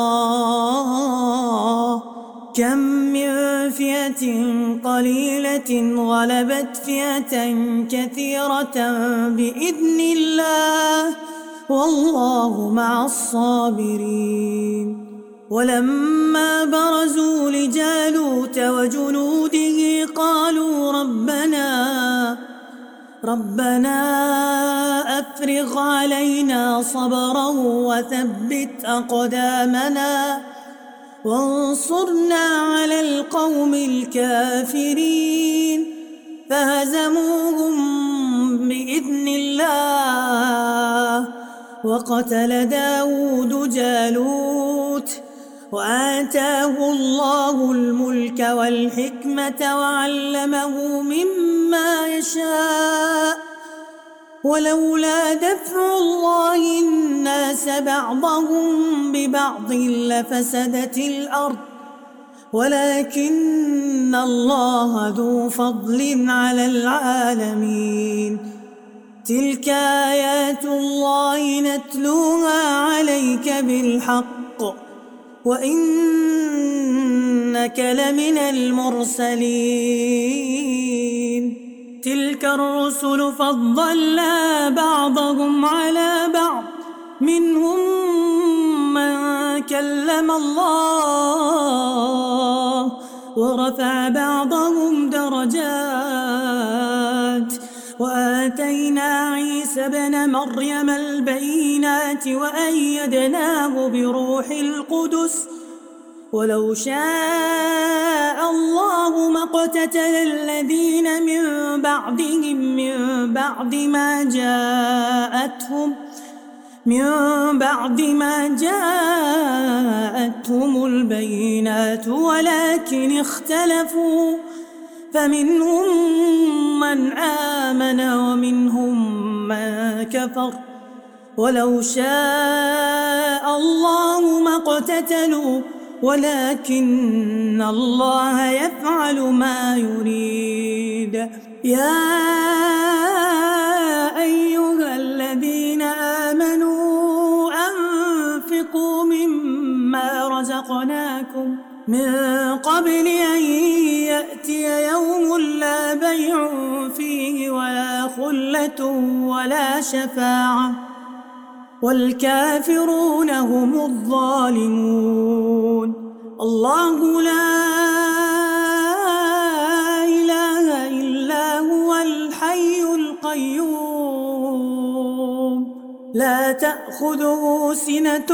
الله كم من فئة قليلة غلبت فئة كثيرة بإذن الله والله مع الصابرين. ولما برزوا لجالوت وجنوده قالوا ربنا ربنا أفرغ علينا صبرا وثبت أقدامنا وانصرنا على القوم الكافرين. فهزموهم بإذن الله وقتل داود جالوت وآتاه الله الملك والحكمة وعلمه مما يشاء ولولا دفع الله الناس بعضهم ببعض لفسدت الأرض ولكن الله ذو فضل على العالمين. تلك آيات الله نتلوها عليك بالحق وإنك لمن المرسلين. تلك الرسل فضلنا بعضهم على بعض منهم من كلم الله ورفع بعضهم درجات وآتينا عيسى ابن مريم البينات وأيدناه بروح القدس ولو شاء الله ما اقتتل الذين من بعدهم من بعد ما جاءتهم من بعد ما جاءتهم البينات ولكن اختلفوا فمنهم من آمن ومنهم من كفر ولو شاء الله ما اقتتلوا ولكن الله يفعل ما يريد. يا أيها الذين آمنوا أنفقوا مما رزقناكم من قبل أن يأتي يوم لا بيع فيه ولا خلة ولا شفاعة والكافرون هم الظالمون. الله لا إله إلا هو الحي القيوم لا تأخذه سنة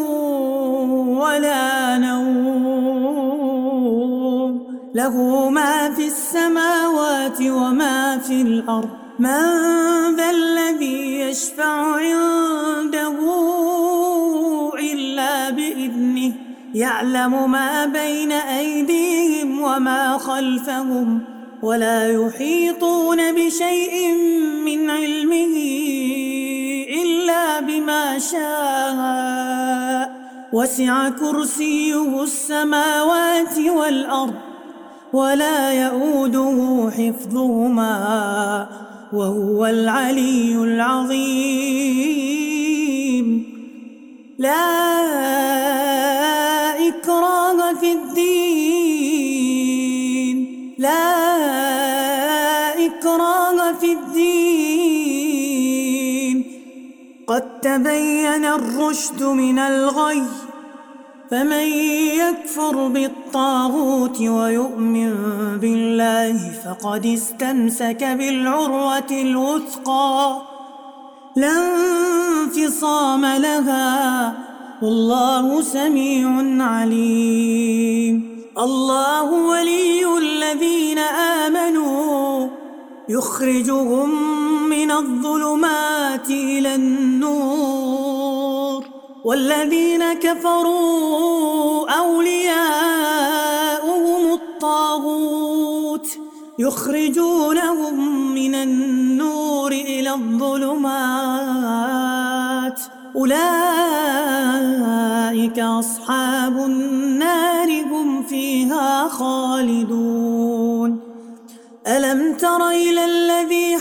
ولا نوم له ما في السماوات وما في الأرض. من ذا الذي يشفع عنده إلا بإذنه يعلم ما بين أيديهم وما خلفهم ولا يحيطون بشيء من علمه إلا بما شاء وسع كرسيه السماوات والأرض ولا يؤوده حفظهما وهو العلي العظيم. لا إكراه في الدين لا إكراه في الدين قد تبين الرشد من الغي، فمن يكفر بالطاغوت ويؤمن بالله فقد استمسك بالعروة الوثقى لا انفصام لها، والله سميع عليم. الله ولي الذين آمنوا يخرجهم من الظلمات إلى النور، والذين كفروا أولياؤهم الطاغوت يخرجونهم من النور إلى الظلمات، أولئك أصحاب النار هم فيها خالدون. ألم تر إلى الذي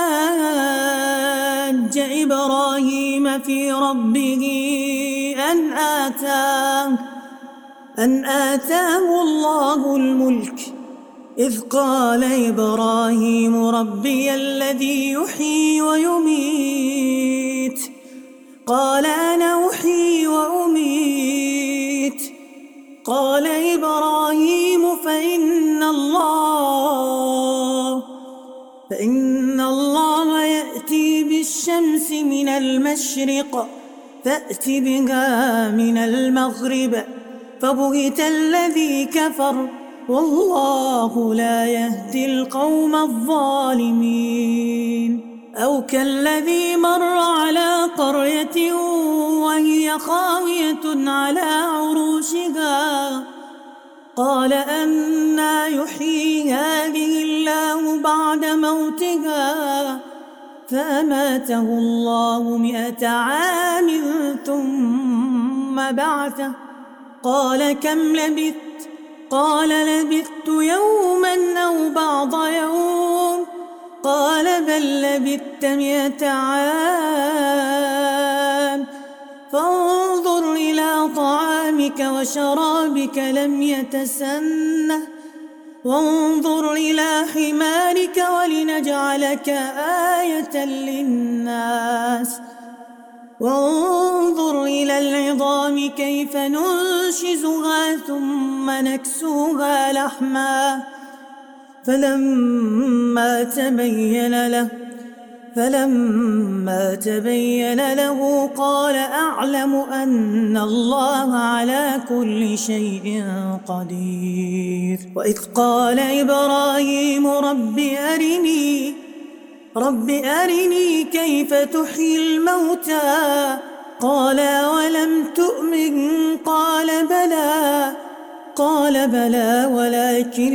حاج إبراهيم في ربه أن آتاه أن آتاه الله الملك، إذ قال إبراهيم ربي الذي يحيي ويميت، قال أنا أحيي وأميت، قال إبراهيم فإن الله فإن الله يأتي بالشمس من المشرق فأت بها من المغرب، فبهت الذي كفر والله لا يهدي القوم الظالمين. أو كالذي مر على قرية وهي خاوية على عروشها، قال أنى يحيي هذه الله بعد موتها، فأماته الله مئة عام ثم بعثه، قال كم لبثت؟ قال لبثت يوما أو بعض يوم، قال بل لبثت مئة عام، فانظر إلى طعامك وشرابك لم يتسنه، وانظر إلى حمارك ولنجعلك آية للناس، وانظر إلى العظام كيف ننشزها ثم نكسوها لحما، فلما تبين له فلما تبين له قال أعلم أن الله على كل شيء قدير. وإذ قال إبراهيم رب أرني رب أرني كيف تحيي الموتى، قال أولم تؤمن؟ قال بلى قال بلى ولكن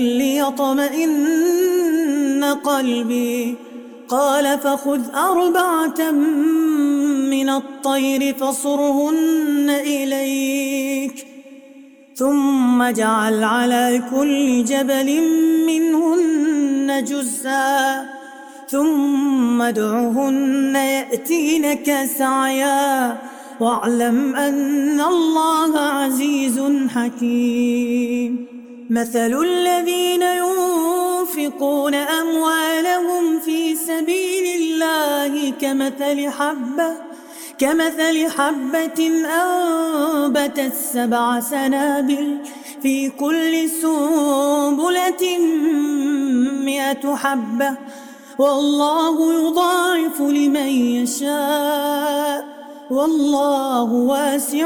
ليطمئن قلبي، قال فخذ أربعة من الطير فصرهن إليك، ثم اجعل على كل جبل منهن جزءا، ثم ادعهن يأتينك سعيا، واعلم أن الله عزيز حكيم. مثل الذين ينفقون أموالهم في سبيل الله كمثل حبة كمثل حبة أنبتت سبع سنابل في كل سنبلة مئة حبة، والله يضاعف لمن يشاء، والله واسع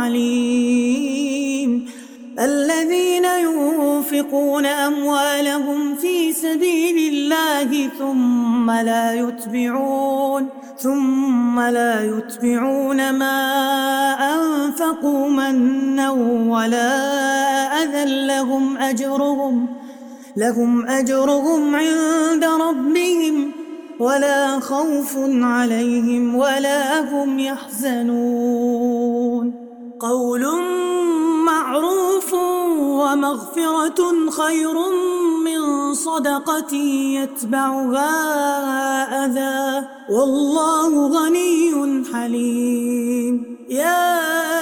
عليم. الذين ينفقون أموالهم في سبيل الله ثم لا يتبعون ثم لا يتبعون ما أنفقوا منا ولا أذى لهم أجرهم لهم أجرهم عند ربهم ولا خوف عليهم ولا هم يحزنون. قول معروف مغفرة خير من صدقة يتبعها أذى والله غني حليم. يا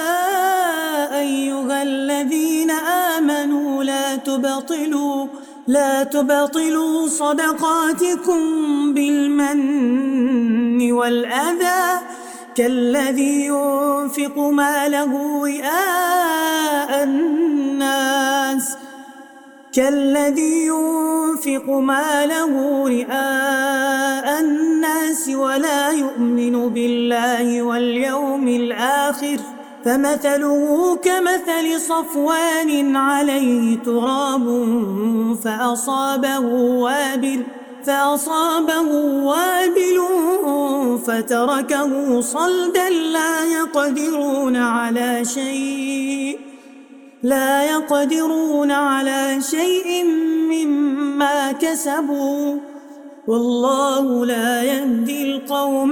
أيها الذين آمنوا لا تبطلوا لا تبطلوا صدقاتكم بالمن والأذى كالذي ينفق ماله رئاء الناس كالذي ينفق ماله رئاء الناس ولا يؤمن بالله واليوم الآخر فمثله كمثل صفوان عليه تراب فأصابه وابل فأصابه وابل فتركه صلدا لا يقدرون على شيء لا يقدرون على شيء مما كسبوا والله لا يهدي القوم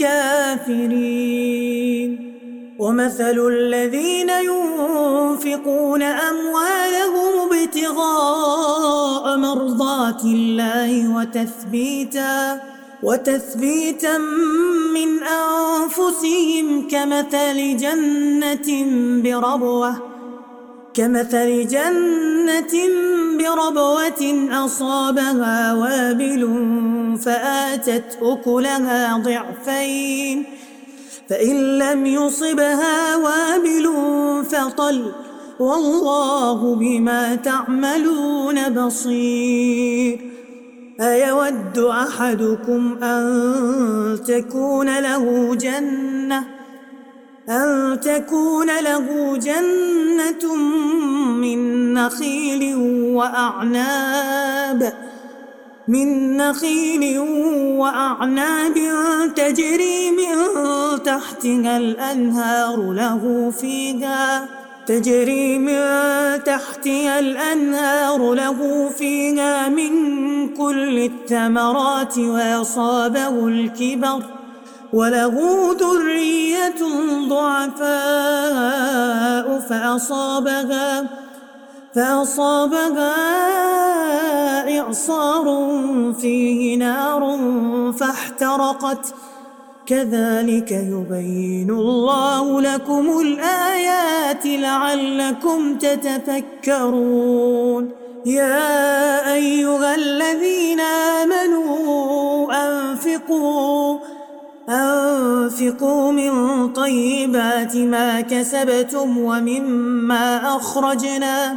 الكافرين. ومثل الذين ينفقون أموالهم ابتغاء مرضات الله وتثبيتا وتثبيتا من أنفسهم كمثل جنة بربوة كمثل جنة بربوة أصابها وابل فآتت أكلها ضعفين فإن لم يصبها وابل فطل والله بما تعملون بصير. أيود أحدكم أن تكون له جنة أن تكون له جنة من نخيل وأعناب من نخيل وأعناب تجري من تحتها الأنهار له فيها تجري من تحتها الأنهار له فيها من كل الثمرات وأصابه الكبر وله ذرية ضعفاء فأصابها فأصابها إعصار فيه نار فاحترقت كذلك يبين الله لكم الآيات لعلكم تتفكرون. يا أيها الذين آمنوا أنفقوا أنفقوا من طيبات ما كسبتم ومما أخرجنا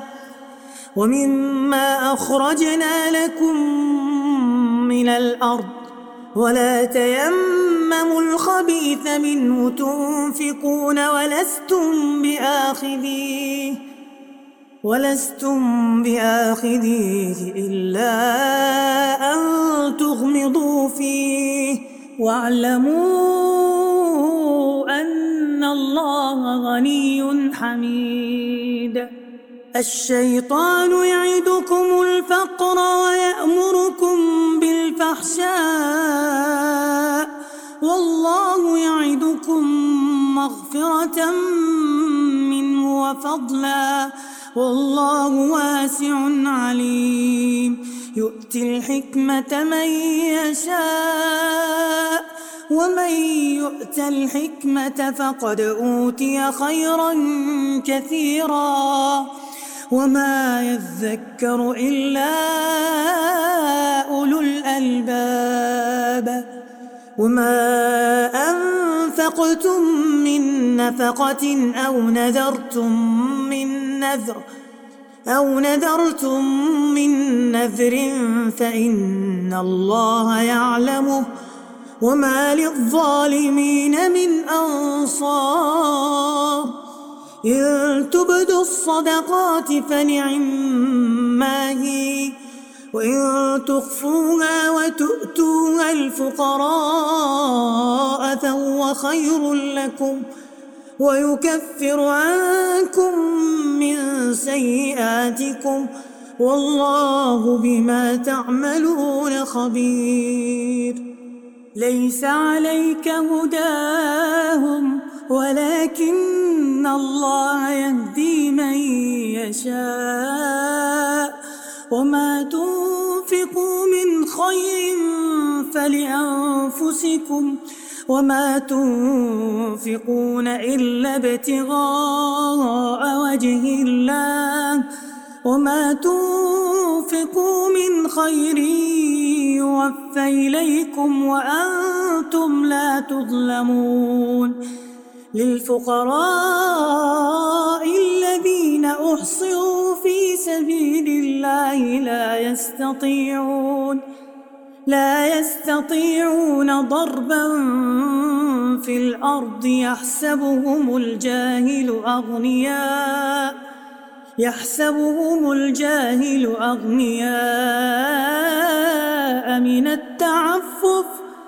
ومما أخرجنا لكم من الأرض ولا تيمموا الخبيث منه تنفقون ولستم بآخذيه ولستم بآخذيه إلا أن تغمضوا فيه واعلموا أن الله غني حميد. الشيطان يعدكم الفقر ويأمركم بالفحشاء والله يعدكم مغفرة منه وفضلا والله واسع عليم. يؤتي الحكمة من يشاء ومن يؤت الحكمة فقد أوتي خيرا كثيرا وما يذكر إلا أولو الألباب. وما أنفقتم من نفقة أو نذرتم من نذر أو نذرتم من نذر فإن الله يعلمه وما للظالمين من أنصار. إن تبدوا الصدقات فنعما هي وإن تخفوها وتؤتوها الفقراء فهو خير لكم ويكفر عنكم من سيئاتكم والله بما تعملون خبير. ليس عليك هداهم ولكن إن الله يهدي من يشاء وما تنفقوا من خير فلأنفسكم وما تنفقون إلا ابتغاء وجه الله وما تنفقوا من خير يوفى إليكم وأنتم لا تظلمون للفقراء الذين أحصروا في سبيل الله لا يستطيعون لا يستطيعون ضربا في الأرض يحسبهم الجاهل أغنياء يحسبهم الجاهل أغنياء من التعفف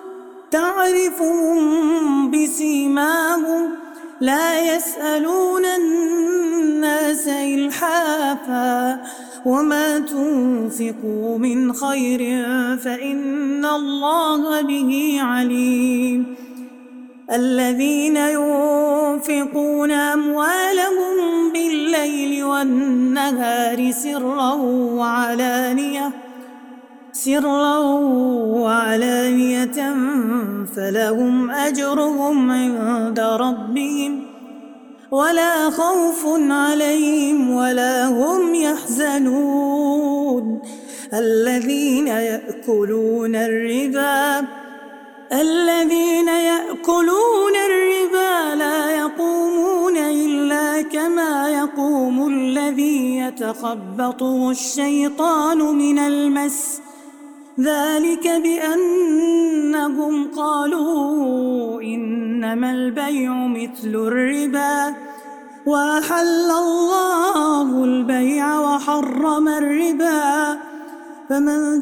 تعرفهم بسيماهم لا يسألون الناس إلحافا وما تنفقوا من خير فإن الله به عليم الذين ينفقون أموالهم بالليل والنهار سرا وعلانية سرا وعلانية فلهم أجرهم عند ربهم ولا خوف عليهم ولا هم يحزنون الذين يأكلون الربا الذين يأكلون الربا لا يقومون إلا كما يقوم الذي يتخبطه الشيطان من المس ذلك بأنهم قالوا إنما البيع مثل الربا وأحل الله البيع وحرم الربا فمن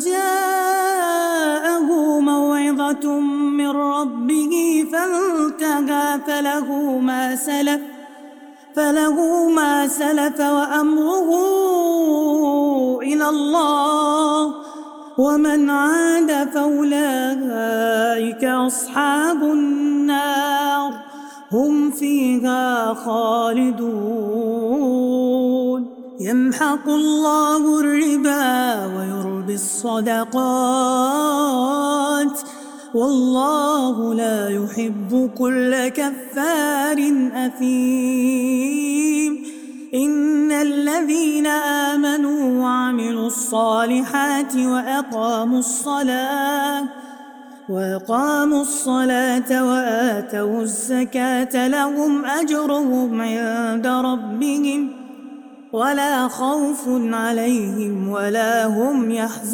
جاءه موعظة من ربه فانتهى فله ما سلف فله ما سلف وأمره إلى الله ومن عاد فأولئك أصحاب النار هم فيها خالدون يمحق الله الربا ويربي الصدقات والله لا يحب كل كفار أثيم إن الذين آمنوا وعملوا الصالحات وأقاموا الصلاة وأقاموا الصلاة وآتوا الزكاة لهم أجرهم عند ربهم ولا خوف عليهم ولا هم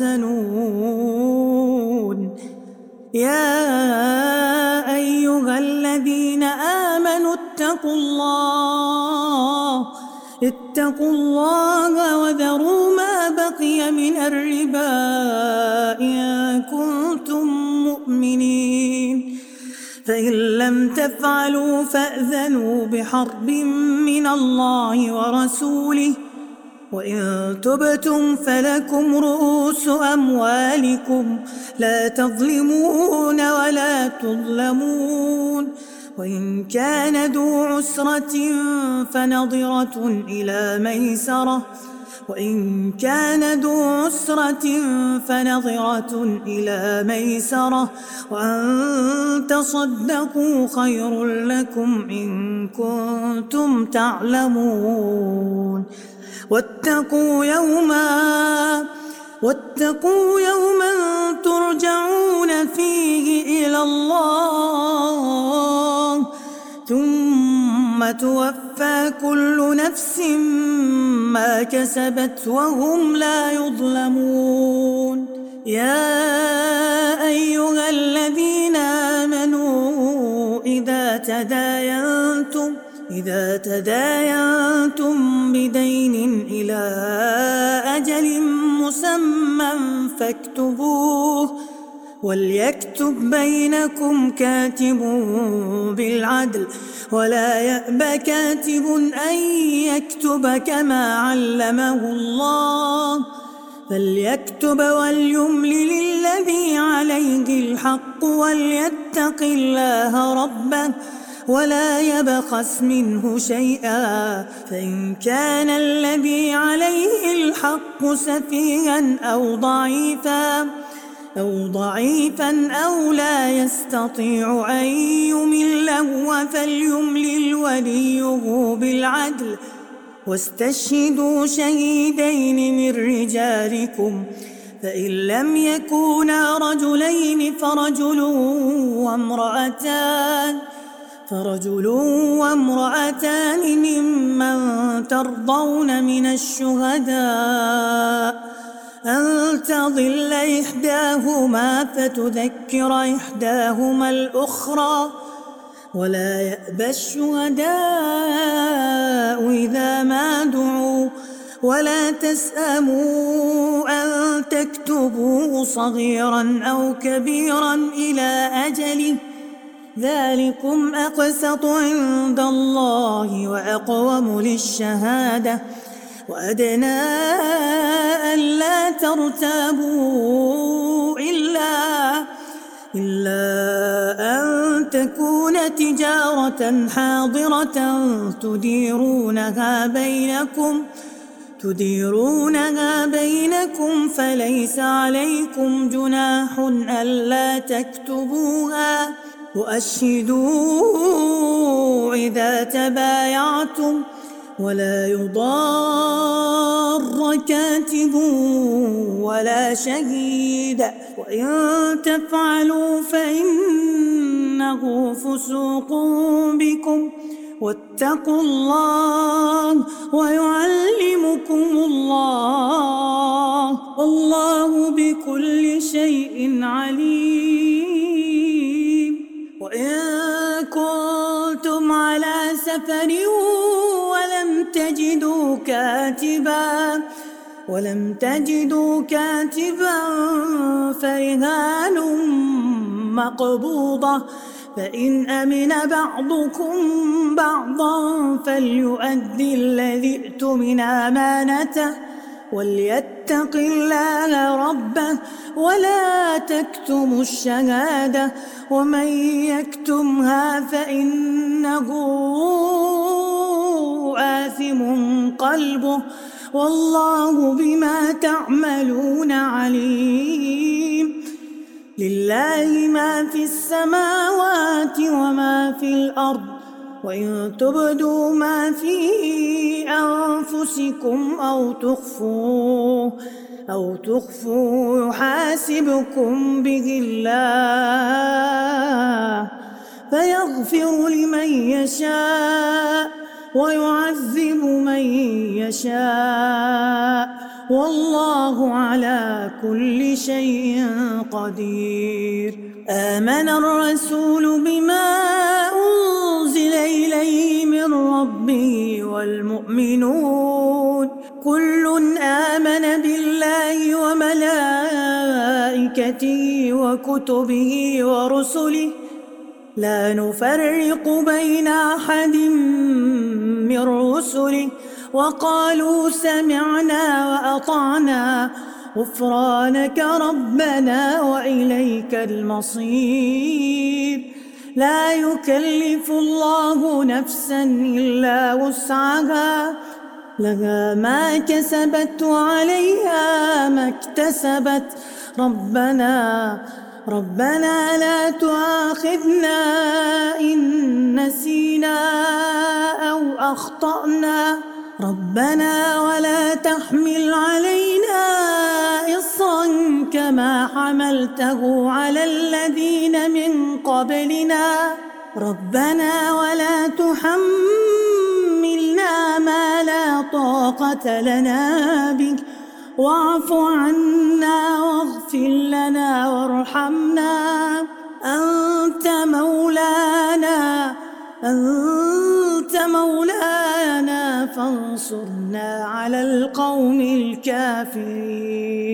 يحزنون يا أيها الذين آمنوا اتقوا الله اتقوا الله وذروا ما بقي من الربا إن كنتم مؤمنين فإن لم تفعلوا فأذنوا بحرب من الله ورسوله وإن تبتم فلكم رؤوس أموالكم لا تظلمون ولا تظلمون وإن كان ذو عسرة فنظرة إلى ميسرة وإن كان ذو عسرة فنظرة إلى ميسرة وأن تصدقوا خير لكم إن كنتم تعلمون واتقوا يوما واتقوا يوما ترجعون فيه إلى الله ثم توفى كل نفس ما كسبت وهم لا يظلمون يا أيها الذين آمنوا إذا تداينتم إذا تداينتم بدين إلى أجل مسمى فاكتبوه وليكتب بينكم كاتب بالعدل ولا يأب كاتب أن يكتب كما علمه الله فليكتب وليملل الذي عليه الحق وليتق الله ربه ولا يبخس منه شيئا، فإن كان الذي عليه الحق سفيها أو ضعيفا أو ضعيفا أو لا يستطيع أن يمل هو فليملل وليه بالعدل، واستشهدوا شهيدين من رجالكم، فإن لم يكونا رجلين فرجل وامرأتان فرجل وامرأتان ممن ترضون من الشهداء أن تضل إحداهما فتذكر إحداهما الأخرى، ولا يأبى الشهداء إذا ما دعوا، ولا تسأموا أن تكتبوه صغيرا أو كبيرا إلى أجله، ذلكم أقسط عند الله وأقوم للشهادة، وأدنى ألا ترتابوا إلا إلا أن تكون تجارة حاضرة تديرونها بينكم تديرونها بينكم فليس عليكم جناح ألا تكتبوها، وأشهدوا إذا تبايعتم، ولا يضار كاتب ولا شهيد، وإن تفعلوا فإنه فسوق بكم، واتقوا الله ويعلمكم الله، والله بكل شيء عليم. وإن كنتم على سفر ولم تجدوا كاتبا ولم تجدوا كاتبا فرهان مقبوضة، فإن أمن بعضكم بعضا فليؤدي الذي ائتمن أمانته وليتق الله ربه ولا تكتموا الشهادة، ومن يكتمها فإنه آثم قلبه، والله بما تعملون عليم. لله ما في السماوات وما في الأرض، وإن تبدوا ما في أنفسكم أو تخفوه أو تخفوه يحاسبكم به الله، فيغفر لمن يشاء ويعذب من يشاء، والله على كل شيء قدير. آمن الرسول بما أنزل إليه من ربه والمؤمنون كل آمن بالله وملائكته وكتبه ورسله لا نفرق بين أحد من رسله، وقالوا سمعنا وأطعنا غفرانك ربنا وإليك المصير. لا يكلف الله نفسا إلا وسعها، لها ما كسبت وعليها ما اكتسبت. ربنا ربنا لا تؤاخذنا إن نسينا أو أخطأنا، ربنا ولا تحمل علينا إصرا كما حملته على الذين من قبلنا، ربنا ولا تحملنا ما لا طاقة لنا به، واعف عنا واغفر لنا وارحمنا، أنت مولانا أنت مولانا فانصرنا على القوم الكافرين.